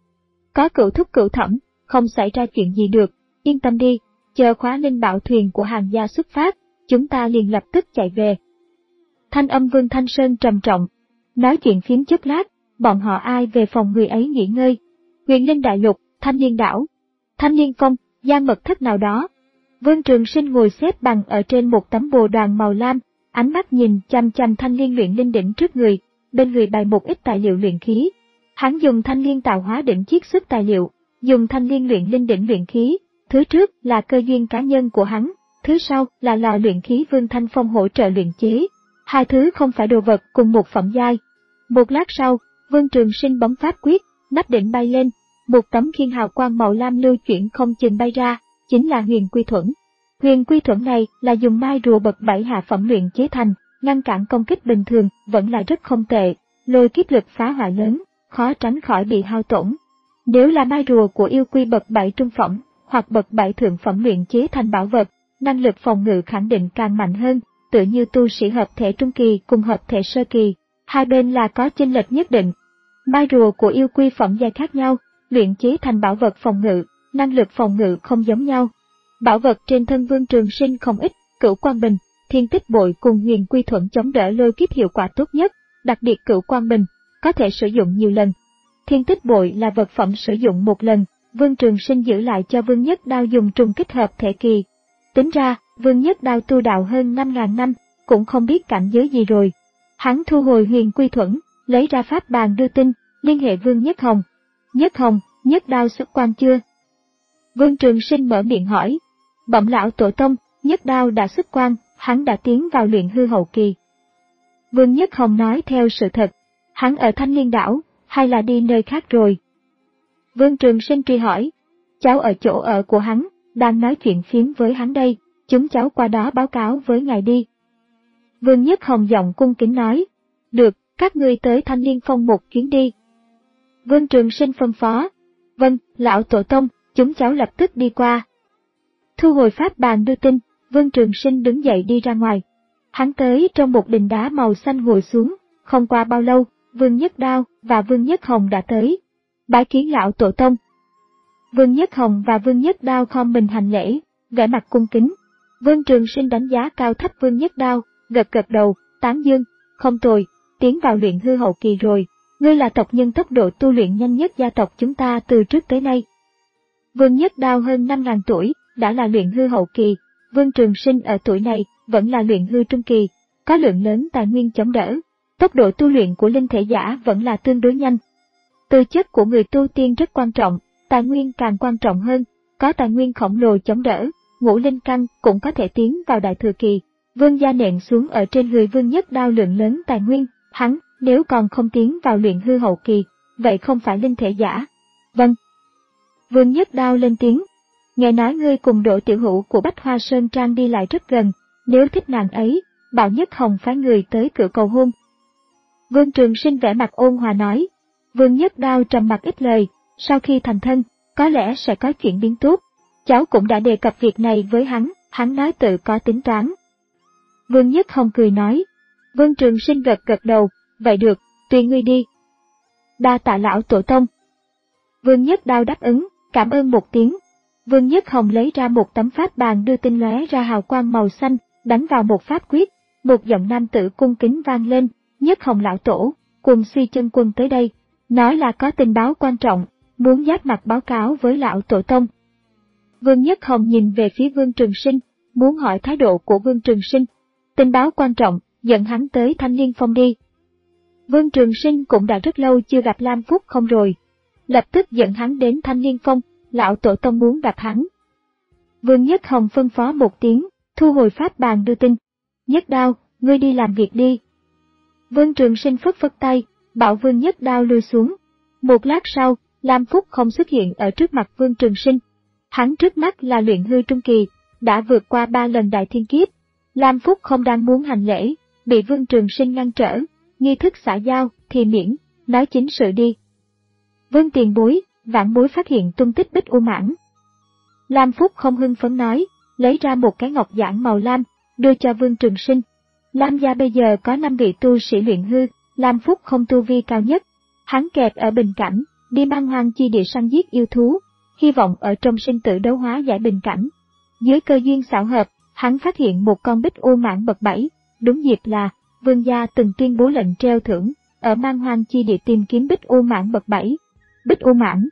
Có cửu thúc cửu thẩm, không xảy ra chuyện gì được, yên tâm đi, chờ khóa linh bảo thuyền của hàng gia xuất phát, chúng ta liền lập tức chạy về. Thanh âm Vương Thanh Sơn trầm trọng, nói chuyện phím chốc lát, bọn họ ai về phòng người ấy nghỉ ngơi. Huyền Linh Đại Lục, Thanh Liên Đảo, Thanh Liên Phong, gian mật thất nào đó. Vương Trường Sinh ngồi xếp bằng ở trên một tấm bồ đoàn màu lam, ánh mắt nhìn chăm chăm thanh liên luyện linh đỉnh trước người, bên người bày một ít tài liệu luyện khí. Hắn dùng thanh liên tạo hóa đỉnh chiết xuất tài liệu, dùng thanh liên luyện linh đỉnh luyện khí, thứ trước là cơ duyên cá nhân của hắn, thứ sau là lò luyện khí Vương Thanh Phong hỗ trợ luyện chế. Hai thứ không phải đồ vật cùng một phẩm giai. Một lát sau, Vương Trường Sinh bấm pháp quyết, nắp đỉnh bay lên, một tấm khiên hào quang màu lam lưu chuyển không chừng bay ra, chính là Huyền Quy Thuẫn. Huyền Quy Thuẫn này là dùng mai rùa bậc bảy hạ phẩm luyện chế thành, ngăn cản công kích bình thường vẫn là rất không tệ, lôi kiếp lực phá hoại lớn, khó tránh khỏi bị hao tổn. Nếu là mai rùa của yêu quy bậc bảy trung phẩm hoặc bậc bảy thượng phẩm luyện chế thành bảo vật, năng lực phòng ngự khẳng định càng mạnh hơn, tựa như tu sĩ hợp thể trung kỳ cùng hợp thể sơ kỳ, hai bên là có chênh lệch nhất định. Mai rùa của yêu quy phẩm giai khác nhau, luyện chế thành bảo vật phòng ngự, năng lực phòng ngự không giống nhau. Bảo vật trên thân Vương Trường Sinh không ít, Cửu Quang Bình, Thiên Tích Bội cùng Huyền Quy Thuẫn chống đỡ lôi kiếp hiệu quả tốt nhất, đặc biệt Cửu Quang Bình có thể sử dụng nhiều lần. Thiên Tích Bội là vật phẩm sử dụng một lần, Vương Trường Sinh giữ lại cho Vương Nhất Đao dùng trùng kích hợp thể kỳ. Tính ra, Vương Nhất Đao tu đạo hơn năm ngàn năm, cũng không biết cảnh giới gì rồi. Hắn thu hồi Huyền Quy Thuẫn, lấy ra pháp bàn đưa tin, liên hệ Vương Nhất Hồng. Nhất Hồng, Nhất Đao xuất quan chưa? Vương Trường Sinh mở miệng hỏi. Bẩm lão tổ tông, Nhất Đao đã xuất quan, hắn đã tiến vào luyện hư hậu kỳ. Vương Nhất Hồng nói theo sự thật, hắn ở Thanh Liên Đảo, hay là đi nơi khác rồi? Vương Trường Sinh truy hỏi, cháu ở chỗ ở của hắn, đang nói chuyện phiếm với hắn đây, chúng cháu qua đó báo cáo với ngài đi. Vương Nhất Hồng giọng cung kính nói, được, các ngươi tới Thanh Liên Phong một chuyến đi. Vương Trường Sinh phân phó, vâng, lão tổ tông, chúng cháu lập tức đi qua. Thu hồi pháp bàn đưa tin, Vương Trường Sinh đứng dậy đi ra ngoài. Hắn tới trong một đình đá màu xanh ngồi xuống, không qua bao lâu, Vương Nhất Đao và Vương Nhất Hồng đã tới. Bái kiến lão tổ tông. Vương Nhất Hồng và Vương Nhất Đao khom mình hành lễ, vẻ mặt cung kính. Vương Trường Sinh đánh giá cao thấp Vương Nhất Đao, gật gật đầu, tán dương, không tồi, tiến vào luyện hư hậu kỳ rồi, Ngươi là tộc nhân tốc độ tu luyện nhanh nhất gia tộc chúng ta từ trước tới nay. Vương Nhất Đao hơn năm ngàn tuổi, đã là luyện hư hậu kỳ, Vương Trường Sinh ở tuổi này vẫn là luyện hư trung kỳ, có lượng lớn tài nguyên chống đỡ. Tốc độ tu luyện của linh thể giả vẫn là tương đối nhanh. Tư chất của người tu tiên rất quan trọng, tài nguyên càng quan trọng hơn, có tài nguyên khổng lồ chống đỡ, ngũ linh căn cũng có thể tiến vào đại thừa kỳ. Vương gia nện xuống ở trên người Vương Nhất Đao lượng lớn tài nguyên, hắn nếu còn không tiến vào luyện hư hậu kỳ, vậy không phải linh thể giả. Vâng. Vương Nhất Đao lên tiếng. Nghe nói ngươi cùng Đỗ Tiểu Hữu của Bách Hoa Sơn Trang đi lại rất gần, nếu thích nàng ấy, bảo Nhất Hồng phái người tới cửa cầu hôn. Vương Trường Sinh vẻ mặt ôn hòa nói. Vương Nhất Đao trầm mặc ít lời, sau khi thành thân, có lẽ sẽ có chuyện biến tốt. Cháu cũng đã đề cập việc này với hắn, hắn nói tự có tính toán. Vương Nhất Hồng cười nói. Vương Trường Sinh gật gật đầu, vậy được, tùy ngươi đi. Đa tạ lão tổ tông. Vương Nhất Đao đáp ứng, cảm ơn một tiếng. Vương Nhất Hồng lấy ra một tấm pháp bàn đưa tinh lóe ra hào quang màu xanh, đánh vào một pháp quyết, một giọng nam tử cung kính vang lên, Nhất Hồng lão tổ, cùng Suy Chân Quân tới đây, nói là có tình báo quan trọng, muốn giáp mặt báo cáo với lão tổ tông. Vương Nhất Hồng nhìn về phía Vương Trường Sinh, muốn hỏi thái độ của Vương Trường Sinh. Tình báo quan trọng, dẫn hắn tới Thanh Liên Phong đi. Vương Trường Sinh cũng đã rất lâu chưa gặp Lam Phúc không rồi. Lập tức dẫn hắn đến Thanh Liên Phong, lão tổ tông muốn gặp hắn. Vương Nhất Hồng phân phó một tiếng, thu hồi pháp bàn đưa tin. Nhất Đao, ngươi đi làm việc đi. Vương Trường Sinh phất phất tay, bảo Vương Nhất Đao lui xuống. Một lát sau, Lam Phúc không xuất hiện ở trước mặt Vương Trường Sinh. Hắn trước mắt là luyện hư trung kỳ, đã vượt qua ba lần đại thiên kiếp. Lam Phúc không đang muốn hành lễ, bị Vương Trường Sinh ngăn trở, nghi thức xã giao thì miễn, nói chính sự đi. Vương tiền bối, vãn bối phát hiện tung tích Bích U Mãng. Lam Phúc không hưng phấn nói, lấy ra một cái ngọc giản màu lam, đưa cho Vương Trường Sinh. Lam gia bây giờ có năm vị tu sĩ luyện hư, Lam Phúc không tu vi cao nhất. Hắn kẹt ở bình cảnh, đi mang hoang chi địa săn giết yêu thú, hy vọng ở trong sinh tử đấu hóa giải bình cảnh. Dưới cơ duyên xảo hợp, hắn phát hiện một con Bích U Mãng bậc bảy, đúng dịp là Vương gia từng tuyên bố lệnh treo thưởng, ở mang hoang chi địa tìm kiếm Bích U Mãng bậc bảy. Bích U Mãng.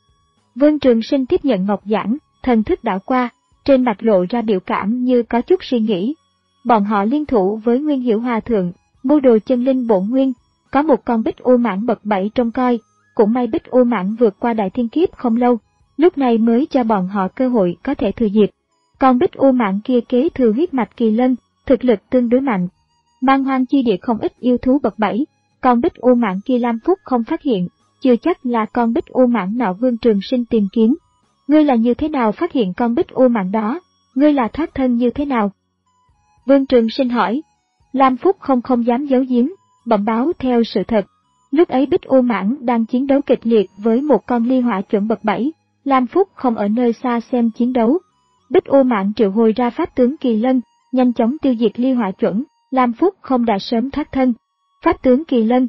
Vương Trường Sinh tiếp nhận ngọc giản, thần thức đảo qua, trên mặt lộ ra biểu cảm như có chút suy nghĩ. Bọn họ liên thủ với Nguyên Hiểu Hòa Thượng, mưu đồ chân linh bổn nguyên, có một con Bích U Mãng bậc bảy trông coi, cũng may Bích U Mãng vượt qua đại thiên kiếp không lâu, lúc này mới cho bọn họ cơ hội có thể thừa dịp. Còn Bích U Mãng kia kế thừa huyết mạch kỳ lân, thực lực tương đối mạnh. Mang hoang chi địa không ít yêu thú bậc bảy, còn Bích U Mãng kia Lam Phúc không phát hiện, chưa chắc là con Bích U Mãng nọ Vương Trường Sinh tìm kiếm. Ngươi là như thế nào phát hiện con Bích U Mãng đó? Ngươi là thoát thân như thế nào? Vương Trường Sinh hỏi. Lam Phúc không không dám giấu giếm, bẩm báo theo sự thật. Lúc ấy Bích U Mãng đang chiến đấu kịch liệt với một con ly hỏa chuẩn bậc bảy, Lam Phúc không ở nơi xa xem chiến đấu. Bích U Mãng triệu hồi ra pháp tướng Kỳ Lân, nhanh chóng tiêu diệt ly hỏa chuẩn, Lam Phúc không đã sớm thoát thân. Pháp tướng Kỳ Lân.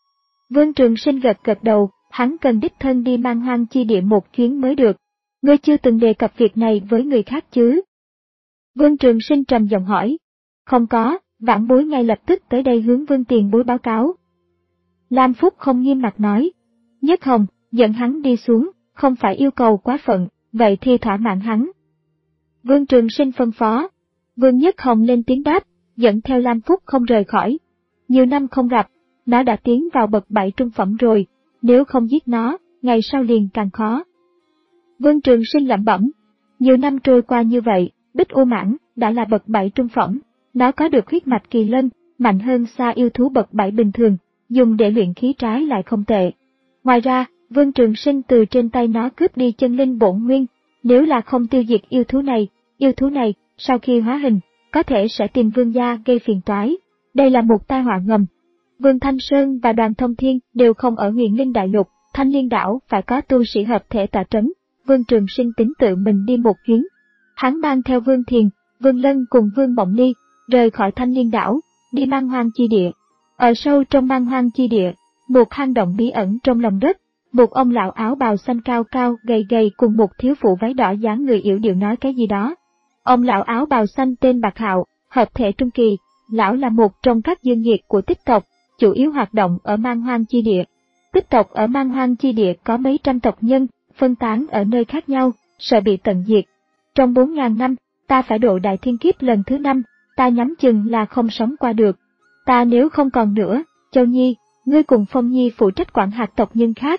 Vương Trường Sinh gật gật đầu, hắn cần đích thân đi mang hoang chi địa một chuyến mới được. Ngươi chưa từng đề cập việc này với người khác chứ? Vương Trường Sinh trầm giọng hỏi. Không có, vãn bối ngay lập tức tới đây hướng Vương tiền bối báo cáo. Lam Phúc không nghiêm mặt nói. Nhất Hồng, dẫn hắn đi xuống, không phải yêu cầu quá phận, vậy thì thỏa mãn hắn. Vương Trường Sinh phân phó. Vương Nhất Hồng lên tiếng đáp, dẫn theo Lam Phúc không rời khỏi. Nhiều năm không gặp, nó đã tiến vào bậc bảy trung phẩm rồi, nếu không giết nó, ngày sau liền càng khó. Vương Trường Sinh lẩm bẩm, nhiều năm trôi qua như vậy, Bích U Mãng đã là bậc bảy trung phẩm, nó có được huyết mạch kỳ lân, mạnh hơn xa yêu thú bậc bảy bình thường, dùng để luyện khí trái lại không tệ. Ngoài ra, Vương Trường Sinh từ trên tay nó cướp đi chân linh bổn nguyên, nếu là không tiêu diệt yêu thú này, yêu thú này, sau khi hóa hình, có thể sẽ tìm Vương gia gây phiền toái. Đây là một tai họa ngầm. Vương Thanh Sơn và Đoàn Thông Thiên đều không ở Huyền Linh Đại Lục, Thanh Liên Đảo phải có tu sĩ hợp thể tọa trấn. Vương Trường Sinh tính tự mình đi một chuyến. Hắn mang theo Vương Thiền, Vương Lân cùng Vương Mộng Ly, rời khỏi Thanh Liên Đảo, đi mang hoang chi địa. Ở sâu trong mang hoang chi địa, một hang động bí ẩn trong lòng đất, một ông lão áo bào xanh cao cao gầy gầy cùng một thiếu phụ váy đỏ dáng người yểu điệu nói cái gì đó. Ông lão áo bào xanh tên Bạc Hạo, hợp thể trung kỳ, lão là một trong các dương nhiệt của tích tộc, chủ yếu hoạt động ở mang hoang chi địa. Tích tộc ở Man Hoang chi địa có mấy trăm tộc nhân, phân tán ở nơi khác nhau, sợ bị tận diệt. Trong bốn ngàn năm, ta phải độ đại thiên kiếp lần thứ năm, ta nhắm chừng là không sống qua được. Ta nếu không còn nữa, Châu Nhi, ngươi cùng Phong Nhi phụ trách quản hạt tộc nhân khác.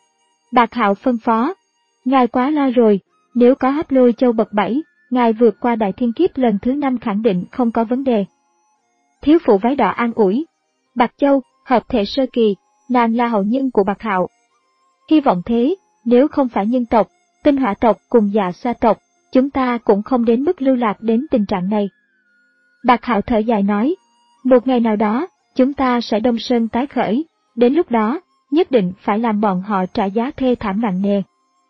Bạc Hạo phân phó, ngài quá lo rồi, nếu có Hấp Lôi Châu bậc bảy, ngài vượt qua đại thiên kiếp lần thứ năm khẳng định không có vấn đề. Thiếu phụ váy đỏ an ủi, Bạc Châu, hợp thể sơ kỳ, nàng là hậu nhân của Bạc Hạo. Hy vọng thế, nếu không phải nhân tộc, tinh hỏa tộc cùng dạ xoa tộc, chúng ta cũng không đến mức lưu lạc đến tình trạng này. Bạc Hạo thở dài nói, một ngày nào đó, chúng ta sẽ đông sơn tái khởi, đến lúc đó, nhất định phải làm bọn họ trả giá thê thảm nặng nề.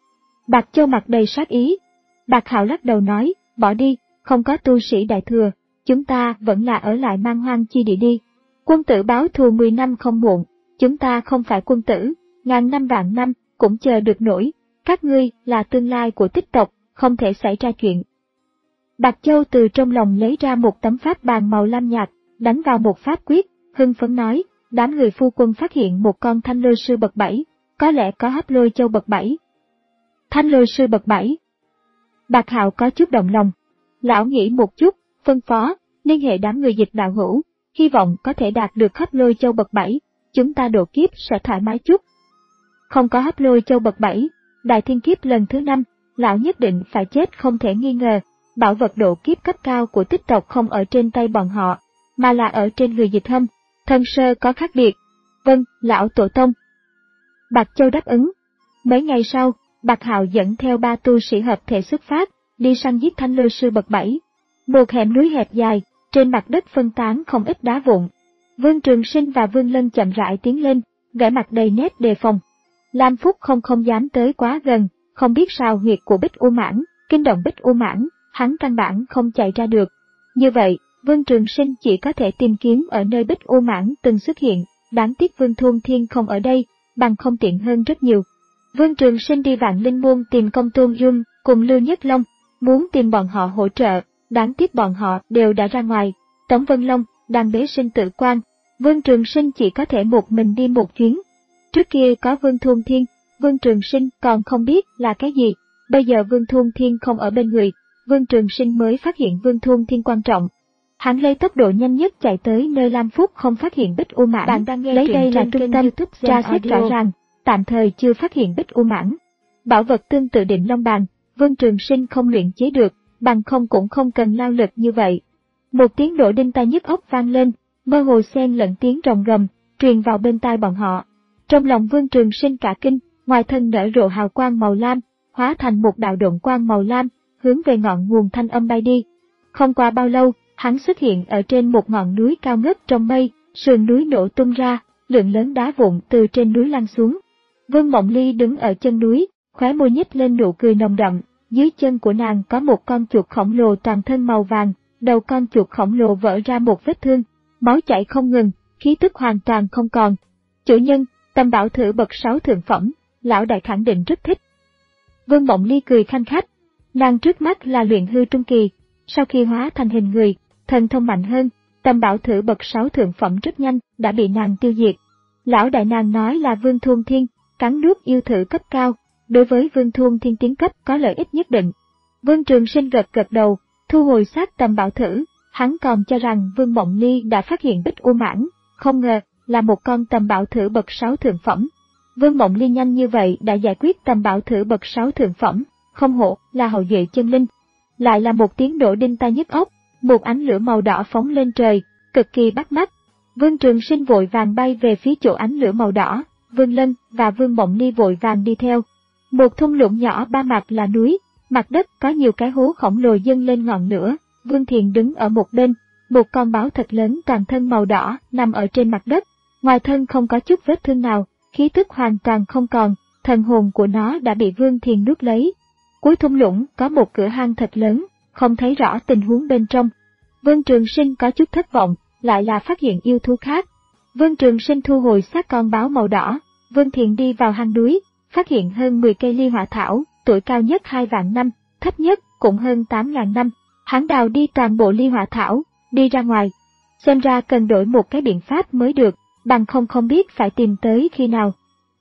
Bạc Châu mặt đầy sát ý. Bạc Hạo lắc đầu nói, bỏ đi, không có tu sĩ đại thừa, chúng ta vẫn là ở lại Man Hoang chi địa đi. Quân tử báo thù mười năm không muộn, chúng ta không phải quân tử, ngàn năm vạn năm, cũng chờ được nổi, các ngươi là tương lai của Tích tộc, không thể xảy ra chuyện. Bạc Châu từ trong lòng lấy ra một tấm pháp bàn màu lam nhạt, đánh vào một pháp quyết, hưng phấn nói, đám người phu quân phát hiện một con thanh lôi sư bậc bảy, có lẽ có Hấp Lôi Châu bậc bảy. Thanh lôi sư bậc bảy. Bạc Hạo có chút động lòng. Lão nghĩ một chút, phân phó, liên hệ đám người dịch đạo hữu, hy vọng có thể đạt được Hấp Lôi Châu bậc bảy, chúng ta độ kiếp sẽ thoải mái chút. Không có Hấp Lôi Châu bậc bảy, đại thiên kiếp lần thứ năm, lão nhất định phải chết không thể nghi ngờ. Bảo vật độ kiếp cấp cao của Tích tộc không ở trên tay bọn họ, mà là ở trên người Dịch Hâm. Thân sơ có khác biệt. Vâng, lão tổ tông. Bạc Châu đáp ứng. Mấy ngày sau, Bạc Hạo dẫn theo ba tu sĩ hợp thể xuất phát, đi săn giết thanh lôi sư bậc bảy. Một hẻm núi hẹp dài, trên mặt đất phân tán không ít đá vụn. Vương Trường Sinh và Vương Lân chậm rãi tiến lên, vẻ mặt đầy nét đề phòng. Lam Phúc không không dám tới quá gần, không biết sao huyệt của Bích U Mãn, kinh động Bích U Mãn, hắn căn bản không chạy ra được. Như vậy, Vương Trường Sinh chỉ có thể tìm kiếm ở nơi Bích U Mãn từng xuất hiện, đáng tiếc Vương Thuôn Thiên không ở đây, bằng không tiện hơn rất nhiều. Vương Trường Sinh đi Vạn Linh Môn tìm Công Tôn Dung cùng Lưu Nhất Long, muốn tìm bọn họ hỗ trợ, đáng tiếc bọn họ đều đã ra ngoài. Tống Vân Long đang bế sinh tử quan, Vương Trường Sinh chỉ có thể một mình đi một chuyến. Trước kia có Vương Thuôn Thiên, Vương Trường Sinh còn không biết là cái gì, bây giờ Vương Thuôn Thiên không ở bên người, Vương Trường Sinh mới phát hiện Vương Thuôn Thiên quan trọng. Hắn lấy tốc độ nhanh nhất chạy tới nơi Lam Phúc không phát hiện Bích U Mãn. Bạn đang nghe lấy đây là trung tâm tra xét rõ ràng, tạm thời chưa phát hiện Bích U Mãn. Bảo vật tương tự Định Long Bàn, Vương Trường Sinh không luyện chế được, bằng không cũng không cần lao lực như vậy. Một tiếng nổ đinh tai nhức óc vang lên, mơ hồ xen lẫn tiếng rồng gầm, truyền vào bên tai bọn họ. Trong lòng Vương Trường Sinh cả kinh, ngoài thân nở rộ hào quang màu lam, hóa thành một đạo độn quang màu lam, hướng về ngọn nguồn thanh âm bay đi. Không qua bao lâu, hắn xuất hiện ở trên một ngọn núi cao ngất trong mây, sườn núi nổ tung ra, lượng lớn đá vụn từ trên núi lăn xuống. Vương Mộng Ly đứng ở chân núi, khóe môi nhếch lên nụ cười nồng đậm, dưới chân của nàng có một con chuột khổng lồ toàn thân màu vàng, đầu con chuột khổng lồ vỡ ra một vết thương, máu chảy không ngừng, khí tức hoàn toàn không còn. Chủ nhân, Tâm Bảo Thử bậc sáu thượng phẩm, lão đại khẳng định rất thích. Vương Mộng Ly cười khanh khách, nàng trước mắt là luyện hư trung kỳ, sau khi hóa thành hình người, thần thông mạnh hơn, Tâm Bảo Thử bậc sáu thượng phẩm rất nhanh đã bị nàng tiêu diệt. Lão đại nàng nói là Vương Thuôn Thiên, cắn nuốt yêu thử cấp cao, đối với Vương Thuôn Thiên tiến cấp có lợi ích nhất định. Vương Trường Sinh gật gật đầu, thu hồi xác Tâm Bảo Thử, hắn còn cho rằng Vương Mộng Ly đã phát hiện Bích U Mãn, không ngờ là một con Tâm Bảo Thử bậc sáu thượng phẩm. Vương Mộng Ly nhanh như vậy đã giải quyết Tâm Bảo Thử bậc sáu thượng phẩm, không hổ là hậu duệ chân linh. Lại là một tiếng nổ đinh tai nhức óc, một ánh lửa màu đỏ phóng lên trời, cực kỳ bắt mắt. Vương Trường Sinh vội vàng bay về phía chỗ ánh lửa màu đỏ, Vương Lân và Vương Mộng Ly vội vàng đi theo. Một thung lũng nhỏ ba mặt là núi, mặt đất có nhiều cái hố khổng lồ dâng lên ngọn lửa. Vương Thiền đứng ở một bên, một con báo thật lớn toàn thân màu đỏ nằm ở trên mặt đất, ngoài thân không có chút vết thương nào, khí tức hoàn toàn không còn, thần hồn của nó đã bị Vương Thiền nuốt lấy. Cuối thung lũng có một cửa hang thật lớn, không thấy rõ tình huống bên trong. Vương Trường Sinh có chút thất vọng, lại là phát hiện yêu thú khác. Vương Trường Sinh thu hồi xác con báo màu đỏ, Vương Thiền đi vào hang núi, phát hiện hơn mười cây ly hỏa thảo, tuổi cao nhất hai vạn năm, thấp nhất cũng hơn tám ngàn năm. Hắn đào đi toàn bộ ly hỏa thảo, đi ra ngoài. Xem ra cần đổi một cái biện pháp mới được, bằng không không biết phải tìm tới khi nào.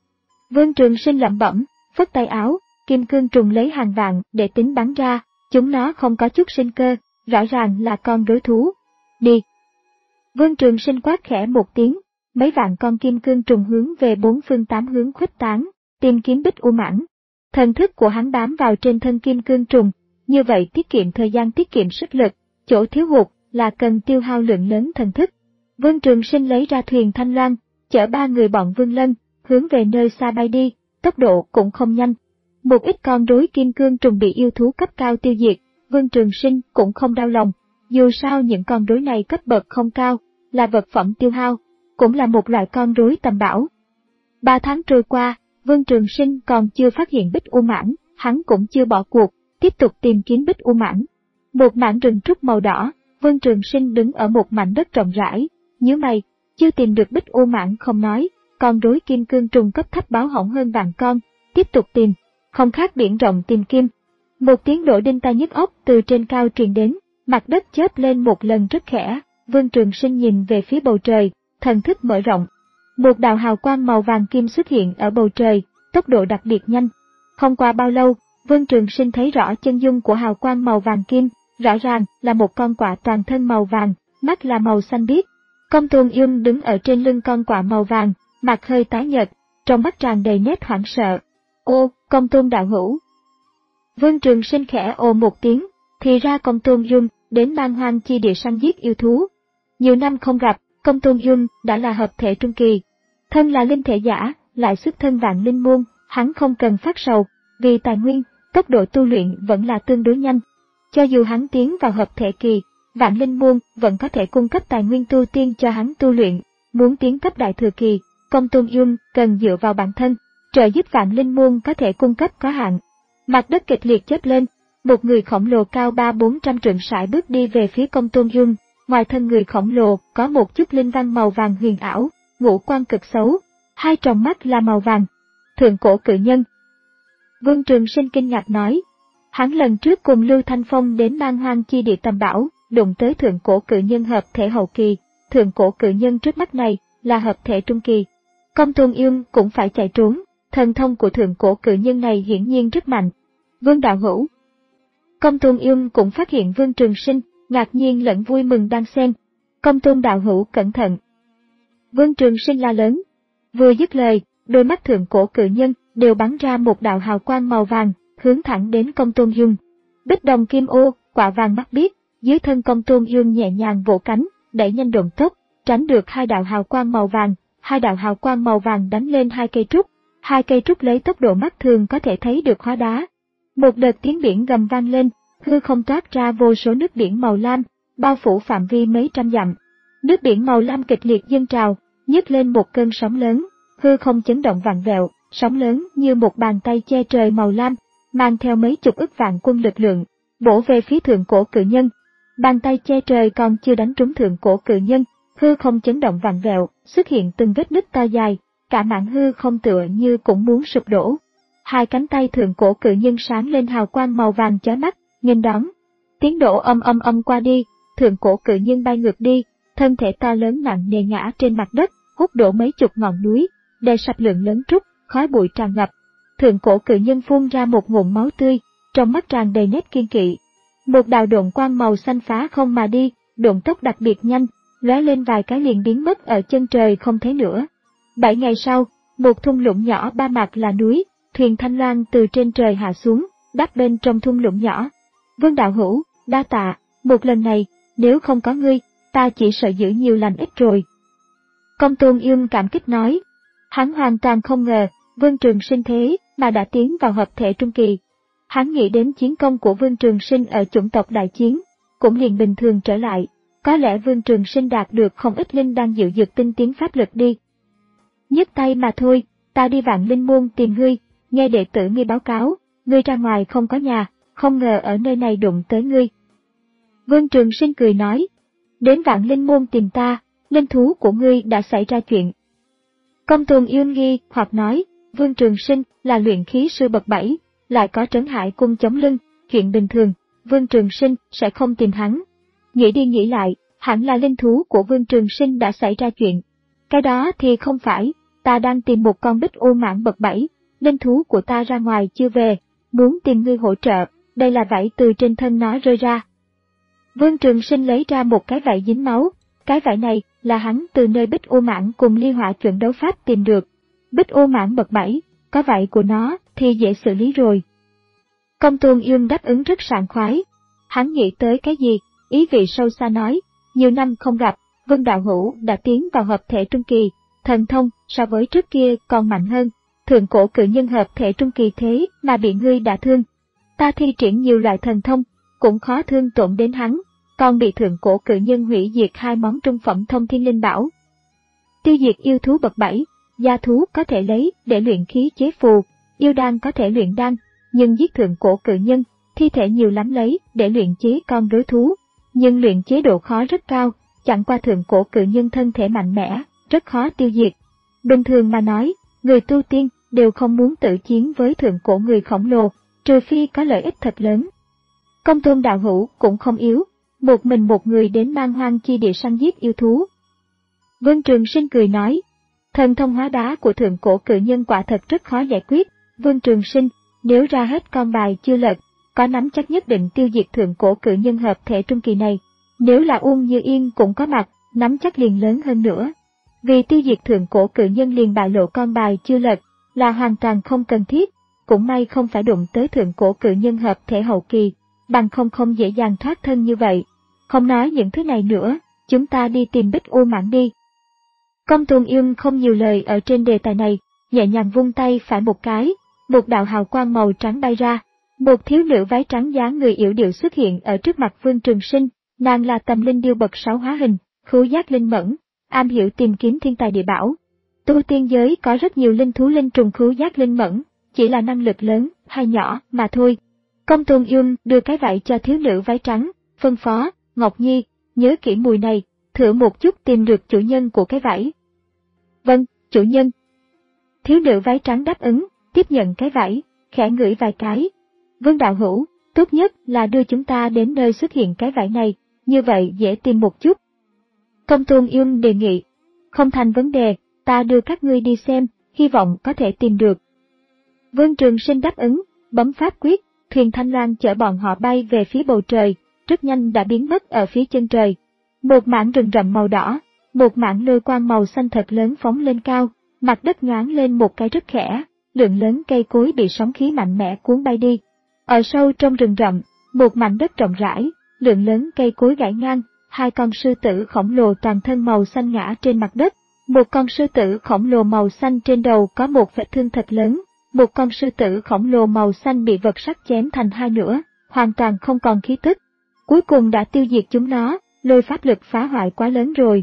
Vương Trường Sinh lẩm bẩm, phất tay áo, kim cương trùng lấy hàng vạn để tính bắn ra, chúng nó không có chút sinh cơ, rõ ràng là con rối thú. Đi! Vương Trường Sinh quát khẽ một tiếng, mấy vạn con kim cương trùng hướng về bốn phương tám hướng khuếch tán, tìm kiếm Bích U Mãng. Thần thức của hắn bám vào trên thân kim cương trùng, như vậy tiết kiệm thời gian, tiết kiệm sức lực, chỗ thiếu hụt là cần tiêu hao lượng lớn thần thức. Vương Trường Sinh lấy ra thuyền Thanh Loan, chở ba người bọn Vương Lân, hướng về nơi xa bay đi, tốc độ cũng không nhanh. Một ít con rối kim cương trùng bị yêu thú cấp cao tiêu diệt, Vương Trường Sinh cũng không đau lòng, dù sao những con rối này cấp bậc không cao, là vật phẩm tiêu hao, cũng là một loại con rối tầm bảo. Ba tháng trôi qua, Vương Trường Sinh còn chưa phát hiện Bích U Mãng, hắn cũng chưa bỏ cuộc, tiếp tục tìm kiếm Bích U Mãng. Một mảng rừng trúc màu đỏ, Vương Trường Sinh đứng ở một mảnh đất rộng rãi, nhíu mày, chưa tìm được Bích U Mãng không nói, con rối kim cương trùng cấp thấp báo hỏng hơn vạn con, tiếp tục tìm, không khác biển rộng tìm kim. Một tiếng nổ đinh tai nhức óc từ trên cao truyền đến, mặt đất chớp lên một lần rất khẽ, Vương Trường Sinh nhìn về phía bầu trời, thần thức mở rộng. Một đạo hào quang màu vàng kim xuất hiện ở bầu trời, tốc độ đặc biệt nhanh. Không qua bao lâu, Vương Trường Sinh thấy rõ chân dung của hào quang màu vàng kim, rõ ràng là một con quạ toàn thân màu vàng, mắt là màu xanh biếc. Công Tôn Yum đứng ở trên lưng con quạ màu vàng, mặt hơi tái nhợt, trong mắt tràn đầy nét hoảng sợ. Ô, Công Tôn đạo hữu! Vương Trường Sinh khẽ ồ một tiếng, thì ra Công Tôn Yum đến Man Hoang chi địa săn giết yêu thú. Nhiều năm không gặp, Công Tôn Yum đã là hợp thể trung kỳ. Thân là linh thể giả, lại xuất thân vạn linh môn, hắn không cần phát sầu, vì tài nguyên, tốc độ tu luyện vẫn là tương đối nhanh. Cho dù hắn tiến vào hợp thể kỳ, vạn linh môn vẫn có thể cung cấp tài nguyên tu tiên cho hắn tu luyện. Muốn tiến cấp đại thừa kỳ, Công Tôn Yum cần dựa vào bản thân, trợ giúp vạn linh môn có thể cung cấp có hạn. Mặt đất kịch liệt chớp lên, một người khổng lồ cao ba bốn trăm trượng sải bước đi về phía Công Tôn Yum. Ngoài thân người khổng lồ có một chút linh văn màu vàng huyền ảo, ngũ quan cực xấu, hai tròng mắt là màu vàng. Thượng cổ cự nhân. Vương Trường Sinh kinh ngạc nói, hắn lần trước cùng Lưu Thanh Phong đến Man Hoang chi địa tầm bảo, đụng tới thượng cổ cự nhân hợp thể hậu kỳ, thượng cổ cự nhân trước mắt này là hợp thể trung kỳ. Công Tôn Yum cũng phải chạy trốn, thần thông của thượng cổ cự nhân này hiển nhiên rất mạnh. Vương đạo hữu. Công Tôn Yum cũng phát hiện Vương Trường Sinh, ngạc nhiên lẫn vui mừng đang xen. Công Tôn đạo hữu cẩn thận. Vương Trường Sinh la lớn. Vừa dứt lời, đôi mắt thượng cổ cự nhân đều bắn ra một đạo hào quang màu vàng, hướng thẳng đến Công Tôn Yum. Bích đồng kim ô, quả vàng mắt biếc, dưới thân Công Tôn Yum nhẹ nhàng vỗ cánh, đẩy nhanh độn tốc, tránh được hai đạo hào quang màu vàng. Hai đạo hào quang màu vàng đánh lên hai cây trúc, hai cây trúc lấy tốc độ mắt thường có thể thấy được hóa đá. Một đợt tiếng biển gầm vang lên, hư không toát ra vô số nước biển màu lam, bao phủ phạm vi mấy trăm dặm. Nước biển màu lam kịch liệt dâng trào, nhấc lên một cơn sóng lớn, hư không chấn động vặn vẹo, sóng lớn như một bàn tay che trời màu lam, mang theo mấy chục ức vạn quân lực lượng, bổ về phía thượng cổ cự nhân. Bàn tay che trời còn chưa đánh trúng thượng cổ cự nhân, hư không chấn động vặn vẹo, xuất hiện từng vết nứt to dài, cả mảng hư không tựa như cũng muốn sụp đổ. Hai cánh tay thượng cổ cự nhân sáng lên hào quang màu vàng chói mắt, nghênh đón. Tiếng nổ âm âm âm qua đi, thượng cổ cự nhân bay ngược đi, thân thể to lớn nặng nề ngã trên mặt đất, hút đổ mấy chục ngọn núi, đè sập lượng lớn trúc, khói bụi tràn ngập. Thượng cổ cự nhân phun ra một ngụm máu tươi, trong mắt tràn đầy nét kiên kỵ. Một đạo độn quang màu xanh phá không mà đi, độn tốc đặc biệt nhanh, lóe lên vài cái liền biến mất ở chân trời không thấy nữa. Bảy ngày sau, một thung lũng nhỏ ba mặt là núi, thuyền Thanh Loan từ trên trời hạ xuống, đáp bên trong thung lũng nhỏ. Vương đạo hữu, đa tạ, một lần này, nếu không có ngươi, ta chỉ sợ giữ nhiều lành ít rồi. Công Tôn Yum cảm kích nói, hắn hoàn toàn không ngờ, Vương Trường Sinh thế mà đã tiến vào hợp thể trung kỳ. Hắn nghĩ đến chiến công của Vương Trường Sinh ở chủng tộc đại chiến, cũng liền bình thường trở lại. Có lẽ Vương Trường Sinh đạt được không ít linh đan dự dược tinh tiến pháp lực đi. Nhấc tay mà thôi, ta đi Vạn Linh môn tìm ngươi, nghe đệ tử ngươi báo cáo, ngươi ra ngoài không có nhà, không ngờ ở nơi này đụng tới ngươi. Vương Trường Sinh cười nói, đến Vạn Linh môn tìm ta, linh thú của ngươi đã xảy ra chuyện. Công Tôn Yum nghi hoặc nói, Vương Trường Sinh là luyện khí sư bậc bảy, lại có Trấn Hải cung chống lưng, chuyện bình thường, Vương Trường Sinh sẽ không tìm hắn. Nghĩ đi nghĩ lại, hẳn là linh thú của Vương Trường Sinh đã xảy ra chuyện. Cái đó thì không phải, ta đang tìm một con bích u mãng bậc bảy, linh thú của ta ra ngoài chưa về, muốn tìm ngươi hỗ trợ, đây là vảy từ trên thân nó rơi ra. Vương Trường Sinh lấy ra một cái vảy dính máu, cái vảy này là hắn từ nơi bích u mãng cùng Ly Hỏa chuẩn đấu pháp tìm được. Bích u mãng bậc bảy, có vảy của nó thì dễ xử lý rồi. Công Tôn Ương đáp ứng rất sảng khoái. Hắn nghĩ tới cái gì, ý vị sâu xa nói, nhiều năm không gặp, Vân đạo hữu đã tiến vào hợp thể trung kỳ, thần thông so với trước kia còn mạnh hơn. Thượng cổ cự nhân hợp thể trung kỳ thế mà bị ngươi đả thương. Ta thi triển nhiều loại thần thông, cũng khó thương tổn đến hắn, còn bị thượng cổ cự nhân hủy diệt hai món trung phẩm thông thiên linh bảo. Tiêu diệt yêu thú bậc bảy, gia thú có thể lấy để luyện khí chế phù, yêu đan có thể luyện đan, nhưng giết thượng cổ cự nhân, thi thể nhiều lắm lấy để luyện chế con rối thú, nhưng luyện chế độ khó rất cao, chẳng qua thượng cổ cự nhân thân thể mạnh mẽ, rất khó tiêu diệt. Bình thường mà nói, người tu tiên đều không muốn tự chiến với thượng cổ người khổng lồ, trừ phi có lợi ích thật lớn. Công Tôn đạo hữu cũng không yếu, một mình một người đến Man Hoang chi địa săn giết yêu thú. Vương Trường Sinh cười nói, thần thông hóa đá của thượng cổ cự nhân quả thật rất khó giải quyết. Vương Trường Sinh, nếu ra hết con bài chưa lật, có nắm chắc nhất định tiêu diệt thượng cổ cự nhân hợp thể trung kỳ này. Nếu là Uông Như Yên cũng có mặt, nắm chắc liền lớn hơn nữa. Vì tiêu diệt thượng cổ cự nhân liền bại lộ con bài chưa lật, là hoàn toàn không cần thiết, cũng may không phải đụng tới thượng cổ cự nhân hợp thể hậu kỳ, bằng không không dễ dàng thoát thân như vậy. Không nói những thứ này nữa, chúng ta đi tìm Bích U Mãng đi. Công Tôn Ương không nhiều lời ở trên đề tài này, nhẹ nhàng vung tay phải một cái, một đạo hào quang màu trắng bay ra, một thiếu nữ váy trắng dáng người yểu điệu xuất hiện ở trước mặt Vương Trường Sinh, nàng là Tầm Linh Điêu bậc sáu hóa hình, khứu giác linh mẫn, am hiểu tìm kiếm thiên tài địa bảo. Tu tiên giới có rất nhiều linh thú linh trùng khứu giác linh mẫn, chỉ là năng lực lớn hay nhỏ mà thôi. Công Tôn Ương đưa cái vảy cho thiếu nữ váy trắng, phân phó, Ngọc Nhi, nhớ kỹ mùi này, thử một chút tìm được chủ nhân của cái vảy. Vâng, chủ nhân. Thiếu nữ váy trắng đáp ứng, tiếp nhận cái vảy, khẽ ngửi vài cái. Vương đạo hữu, tốt nhất là đưa chúng ta đến nơi xuất hiện cái vảy này, như vậy dễ tìm một chút. Công Tôn Ương đề nghị, không thành vấn đề, ta đưa các ngươi đi xem, hy vọng có thể tìm được. Vương Trường Sinh đáp ứng, bấm pháp quyết, thuyền thanh loan chở bọn họ bay về phía bầu trời, rất nhanh đã biến mất ở phía chân trời. Một mảng rừng rậm màu đỏ, một mảng lôi quang màu xanh thật lớn phóng lên cao, mặt đất nhoáng lên một cái rất khẽ, lượng lớn cây cối bị sóng khí mạnh mẽ cuốn bay đi. Ở sâu trong rừng rậm, một mảnh đất rộng rãi, lượng lớn cây cối gãy ngang, hai con sư tử khổng lồ toàn thân màu xanh ngã trên mặt đất. Một con sư tử khổng lồ màu xanh trên đầu có một vết thương thật lớn, một con sư tử khổng lồ màu xanh bị vật sắt chém thành hai nửa, hoàn toàn không còn khí tức. Cuối cùng đã tiêu diệt chúng nó, lôi pháp lực phá hoại quá lớn rồi.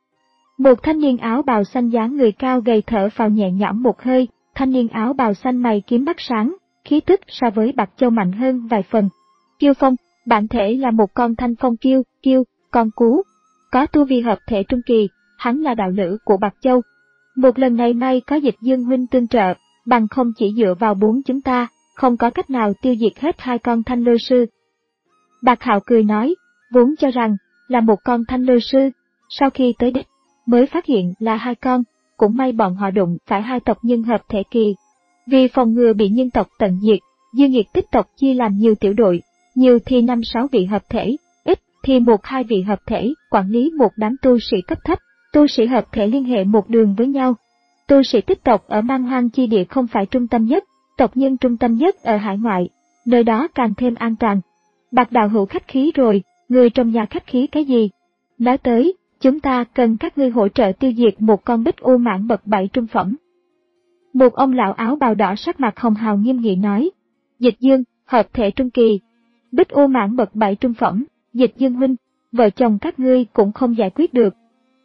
Một thanh niên áo bào xanh dáng người cao gầy thở phào nhẹ nhõm một hơi, thanh niên áo bào xanh mày kiếm mắt sáng, khí tức so với Bạc Châu mạnh hơn vài phần. Kiêu Phong, bản thể là một con thanh phong kiêu, kiêu, con cú, có tu vi hợp thể trung kỳ, hắn là đạo lữ của Bạc Châu. Một lần này may có Dịch Dương huynh tương trợ, bằng không chỉ dựa vào bốn chúng ta, không có cách nào tiêu diệt hết hai con thanh lôi sư. Bạc Hạo cười nói, vốn cho rằng là một con thanh lôi sư, sau khi tới đích, mới phát hiện là hai con, cũng may bọn họ đụng phải hai tộc nhân hợp thể kỳ. Vì phòng ngừa bị nhân tộc tận diệt, Dương Nghiệt tích tộc chia làm nhiều tiểu đội, nhiều thì năm sáu vị hợp thể, ít thì một hai vị hợp thể, quản lý một đám tu sĩ cấp thấp, tu sĩ hợp thể liên hệ một đường với nhau. Tu sĩ tích tộc ở Man Hoang chi địa không phải trung tâm nhất, tộc nhân trung tâm nhất ở hải ngoại, nơi đó càng thêm an toàn. Bạc đạo hữu khách khí rồi, người trong nhà khách khí cái gì? Nói tới, chúng ta cần các ngươi hỗ trợ tiêu diệt một con bích u mãng bậc bảy trung phẩm. Một ông lão áo bào đỏ sắc mặt hồng hào nghiêm nghị nói, Dịch Dương, hợp thể trung kỳ, bích u mãng bậc bảy trung phẩm, Dịch Dương huynh, vợ chồng các ngươi cũng không giải quyết được.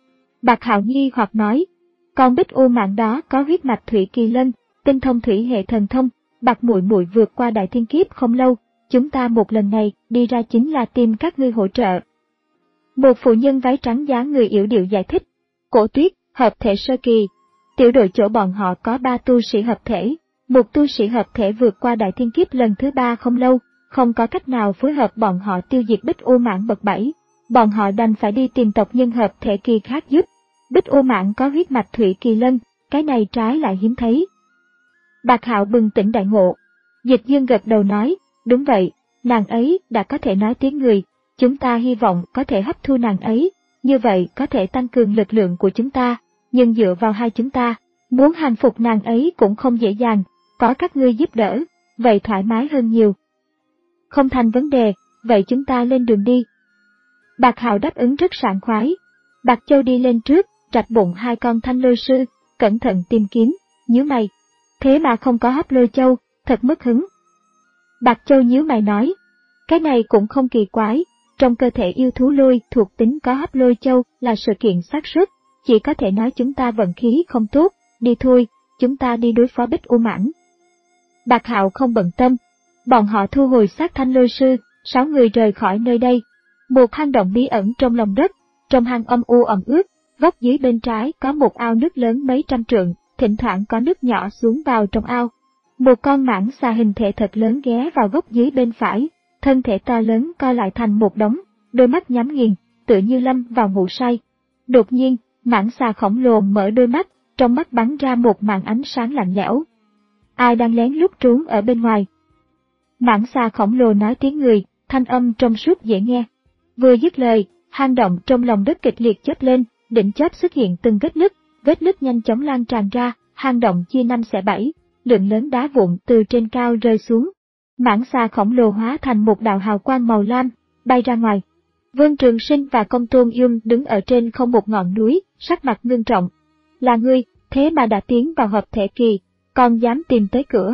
Bạc Hạo nghi hoặc nói, con bích u mãng đó có huyết mạch thủy kỳ lân, tinh thông thủy hệ thần thông, Bạc muội muội vượt qua đại thiên kiếp không lâu, chúng ta một lần này đi ra chính là tìm các ngươi hỗ trợ. Một phụ nhân váy trắng dáng người yểu điệu giải thích, Cổ Tuyết, hợp thể sơ kỳ, tiểu đội chỗ bọn họ có ba tu sĩ hợp thể, một tu sĩ hợp thể vượt qua đại thiên kiếp lần thứ ba không lâu, không có cách nào phối hợp bọn họ tiêu diệt bích u mãng bậc bảy, bọn họ đành phải đi tìm tộc nhân hợp thể kỳ khác giúp. Bích u mãng có huyết mạch thủy kỳ lân, cái này trái lại hiếm thấy. Bạc Hạo bừng tỉnh đại ngộ. Dịch Dương gật đầu nói, đúng vậy, nàng ấy đã có thể nói tiếng người, chúng ta hy vọng có thể hấp thu nàng ấy, như vậy có thể tăng cường lực lượng của chúng ta, nhưng dựa vào hai chúng ta, muốn hàng phục nàng ấy cũng không dễ dàng, có các ngươi giúp đỡ, vậy thoải mái hơn nhiều. Không thành vấn đề, vậy chúng ta lên đường đi. Bạc Hạo đáp ứng rất sảng khoái. Bạc Châu đi lên trước, rạch bụng hai con thanh lôi sư, cẩn thận tìm kiếm, nhíu mày. Thế mà không có hấp lôi châu, thật mất hứng. Bạc Châu nhíu mày nói, cái này cũng không kỳ quái, trong cơ thể yêu thú lôi thuộc tính có hấp lôi châu là sự kiện xác suất, chỉ có thể nói chúng ta vận khí không tốt, đi thôi, chúng ta đi đối phó Bích U Mãng. Bạc Hạo không bận tâm, bọn họ thu hồi xác thanh lôi sư, sáu người rời khỏi nơi đây. Một hang động bí ẩn trong lòng đất, trong hang âm u ẩm ướt, góc dưới bên trái có một ao nước lớn mấy trăm trượng, thỉnh thoảng có nước nhỏ xuống vào trong ao. Một con mãng xà hình thể thật lớn ghé vào góc dưới bên phải, thân thể to lớn co lại thành một đống, đôi mắt nhắm nghiền, tựa như lâm vào ngủ say. Đột nhiên, mãng xà khổng lồ mở đôi mắt, trong mắt bắn ra một màn ánh sáng lạnh lẽo. Ai đang lén lút trốn ở bên ngoài? Mãng xà khổng lồ nói tiếng người, thanh âm trong suốt dễ nghe. Vừa dứt lời, hang động trong lòng đất kịch liệt chớp lên, đỉnh chớp xuất hiện từng vết nứt, vết nứt nhanh chóng lan tràn ra, hang động chia năm xẻ bảy, lượng lớn đá vụn từ trên cao rơi xuống. Mãng xà khổng lồ hóa thành một đạo hào quang màu lam, bay ra ngoài. Vương Trường Sinh và Công Tôn Yum đứng ở trên không một ngọn núi, sắc mặt ngưng trọng. Là ngươi, thế mà đã tiến vào hợp thể kỳ, còn dám tìm tới cửa.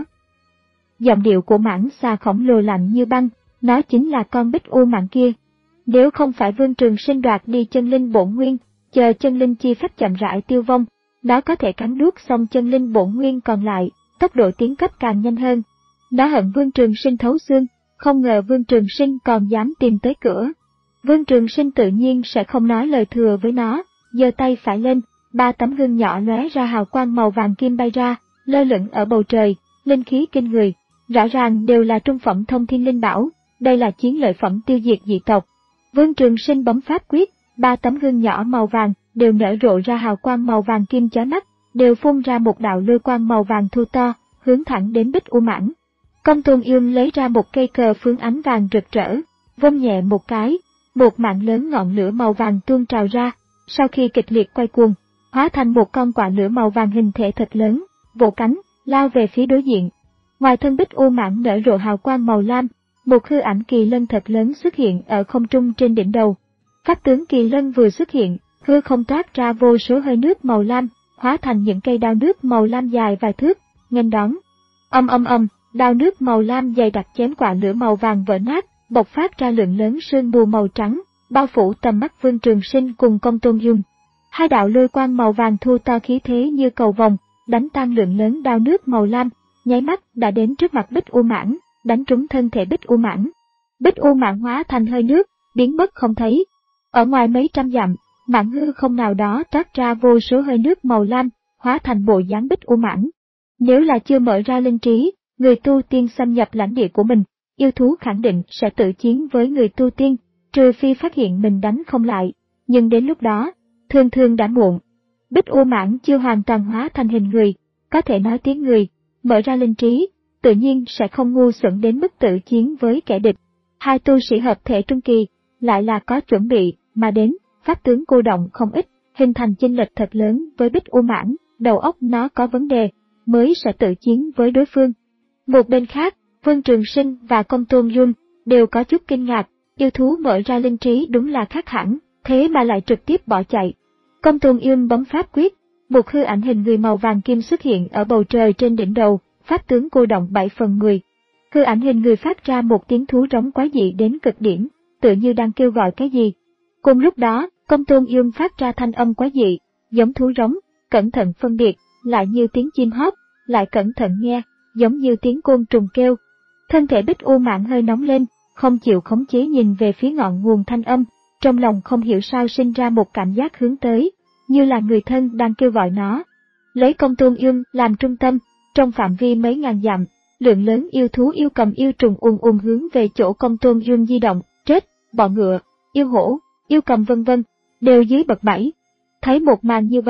Giọng điệu của mãng xà khổng lồ lạnh như băng, nó chính là con Bích U Mãng kia. Nếu không phải Vương Trường Sinh đoạt đi chân linh bổn nguyên, chờ chân linh chi phách chậm rãi tiêu vong, nó có thể cắn nuốt xong chân linh bổn nguyên còn lại, tốc độ tiến cấp càng nhanh hơn. Nó hận Vương Trường Sinh thấu xương, không ngờ Vương Trường Sinh còn dám tìm tới cửa. Vương Trường Sinh tự nhiên sẽ không nói lời thừa với nó, giơ tay phải lên, ba tấm gương nhỏ lóe ra hào quang màu vàng kim bay ra, lơ lửng ở bầu trời, linh khí kinh người, rõ ràng đều là trung phẩm thông thiên linh bảo, đây là chiến lợi phẩm tiêu diệt dị tộc. Vương Trường Sinh bấm pháp quyết, ba tấm gương nhỏ màu vàng đều nở rộ ra hào quang màu vàng kim chói mắt, đều phun ra một đạo lôi quang màu vàng thu to, hướng thẳng đến Bích U Mãng. Công Tôn Yum lấy ra một cây cờ phướng ánh vàng rực rỡ, vung nhẹ một cái, một mạng lớn ngọn lửa màu vàng tuôn trào ra, sau khi kịch liệt quay cuồng, hóa thành một con quạ lửa màu vàng hình thể thật lớn, vỗ cánh, lao về phía đối diện. Ngoài thân Bích U Mãng nở rộ hào quang màu lam, một hư ảnh kỳ lân thật lớn xuất hiện ở không trung trên đỉnh đầu. Pháp tướng kỳ lân vừa xuất hiện, hư không toát ra vô số hơi nước màu lam, hóa thành những cây đao nước màu lam dài vài thước, nghênh đón. Âm âm âm, đao nước màu lam dày đặc chém quả lửa màu vàng vỡ nát, bộc phát ra lượng lớn sương mù màu trắng, bao phủ tầm mắt Vương Trường Sinh cùng Công Tôn Yum. Hai đạo lôi quang màu vàng thu to khí thế như cầu vồng, đánh tan lượng lớn đao nước màu lam, nháy mắt đã đến trước mặt Bích U Mãng, đánh trúng thân thể Bích U Mãng. Bích U Mãng hóa thành hơi nước, biến mất không thấy. Ở ngoài mấy trăm dặm, mảng hư không nào đó toát ra vô số hơi nước màu lam, hóa thành bộ dáng Bích U Mãng. Nếu là chưa mở ra linh trí, người tu tiên xâm nhập lãnh địa của mình, yêu thú khẳng định sẽ tự chiến với người tu tiên, trừ phi phát hiện mình đánh không lại, nhưng đến lúc đó, thường thường đã muộn. Bích U Mãng chưa hoàn toàn hóa thành hình người, có thể nói tiếng người, mở ra linh trí, tự nhiên sẽ không ngu xuẩn đến mức tự chiến với kẻ địch. Hai tu sĩ hợp thể trung kỳ, lại là có chuẩn bị, mà đến, pháp tướng cô động không ít, hình thành chênh lệch thật lớn với Bích U Mãng, đầu óc nó có vấn đề, mới sẽ tự chiến với đối phương. Một bên khác, Vương Trường Sinh và Công Tôn Yum đều có chút kinh ngạc, yêu thú mở ra linh trí đúng là khác hẳn, thế mà lại trực tiếp bỏ chạy. Công Tôn Yum bấm pháp quyết, một hư ảnh hình người màu vàng kim xuất hiện ở bầu trời trên đỉnh đầu, pháp tướng cô động bảy phần người. Hư ảnh hình người phát ra một tiếng thú rống quái dị đến cực điểm, tựa như đang kêu gọi cái gì. Cùng lúc đó, Công Tôn Yum phát ra thanh âm quái dị, giống thú rống, cẩn thận phân biệt, lại như tiếng chim hót, lại cẩn thận nghe, giống như tiếng côn trùng kêu. Thân thể Bích U Mãng hơi nóng lên, không chịu khống chế nhìn về phía ngọn nguồn thanh âm, trong lòng không hiểu sao sinh ra một cảm giác hướng tới, như là người thân đang kêu gọi nó. Lấy Công Tôn Yum làm trung tâm, trong phạm vi mấy ngàn dặm, lượng lớn yêu thú yêu cầm yêu trùng ùn ùn hướng về chỗ Công Tôn Yum di động, trết, bọ ngựa, yêu hổ, yêu cầm vân vân, đều dưới bậc bảy. Thấy một màn như vậy,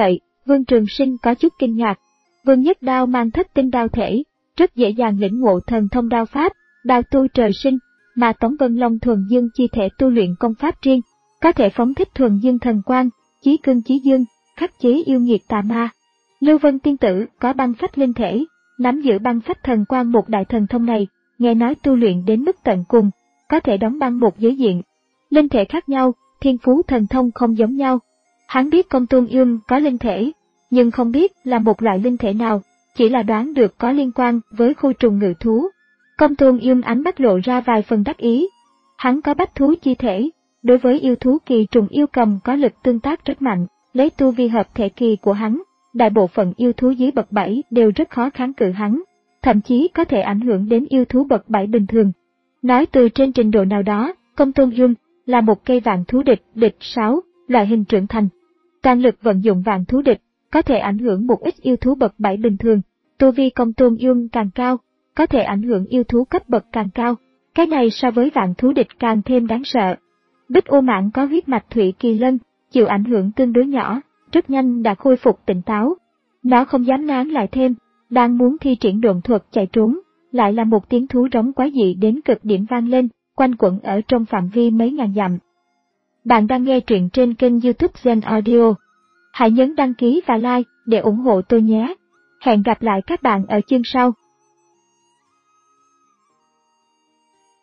Vương Trường Sinh có chút kinh ngạc. Vương Nhất Đao mang thất tinh đao thể, rất dễ dàng lĩnh ngộ thần thông đao pháp, đao tu trời sinh, mà Tống Vân Long thuần dương chi thể tu luyện công pháp riêng, có thể phóng thích thuần dương thần quang, chí cương chí dương, khắc chế yêu nghiệt tà ma. Lưu Vân tiên tử có băng phách linh thể, nắm giữ băng phách thần quang một đại thần thông này, nghe nói tu luyện đến mức tận cùng, có thể đóng băng một giới diện. Linh thể khác nhau, thiên phú thần thông không giống nhau. Hắn biết Công Tôn Ương có linh thể, nhưng không biết là một loại linh thể nào, chỉ là đoán được có liên quan với khu trùng ngự thú. Công Tôn Ương ánh mắt lộ ra vài phần đắc ý. Hắn có bách thú chi thể, đối với yêu thú kỳ trùng yêu cầm có lực tương tác rất mạnh, lấy tu vi hợp thể kỳ của hắn, đại bộ phận yêu thú dưới bậc bảy đều rất khó kháng cự hắn, thậm chí có thể ảnh hưởng đến yêu thú bậc bảy bình thường. Nói từ trên trình độ nào đó, Công Tôn Ương là một cây vạn thú địch, địch sáu, loại hình trưởng thành. Toàn lực vận dụng vạn thú địch, có thể ảnh hưởng một ít yêu thú bậc bảy bình thường, tu vi Công Tôn Ương càng cao, có thể ảnh hưởng yêu thú cấp bậc càng cao, cái này so với vạn thú địch càng thêm đáng sợ. Bích ô mãng có huyết mạch thủy kỳ lân, chịu ảnh hưởng tương đối nhỏ, rất nhanh đã khôi phục tỉnh táo. Nó không dám nán lại thêm, đang muốn thi triển độn thuật chạy trốn, lại là một tiếng thú rống quái dị đến cực điểm vang lên, quanh quẩn ở trong phạm vi mấy ngàn dặm. Bạn đang nghe truyện trên kênh YouTube Zen Audio. Hãy nhấn đăng ký và like để ủng hộ tôi nhé. Hẹn gặp lại các bạn ở chương sau.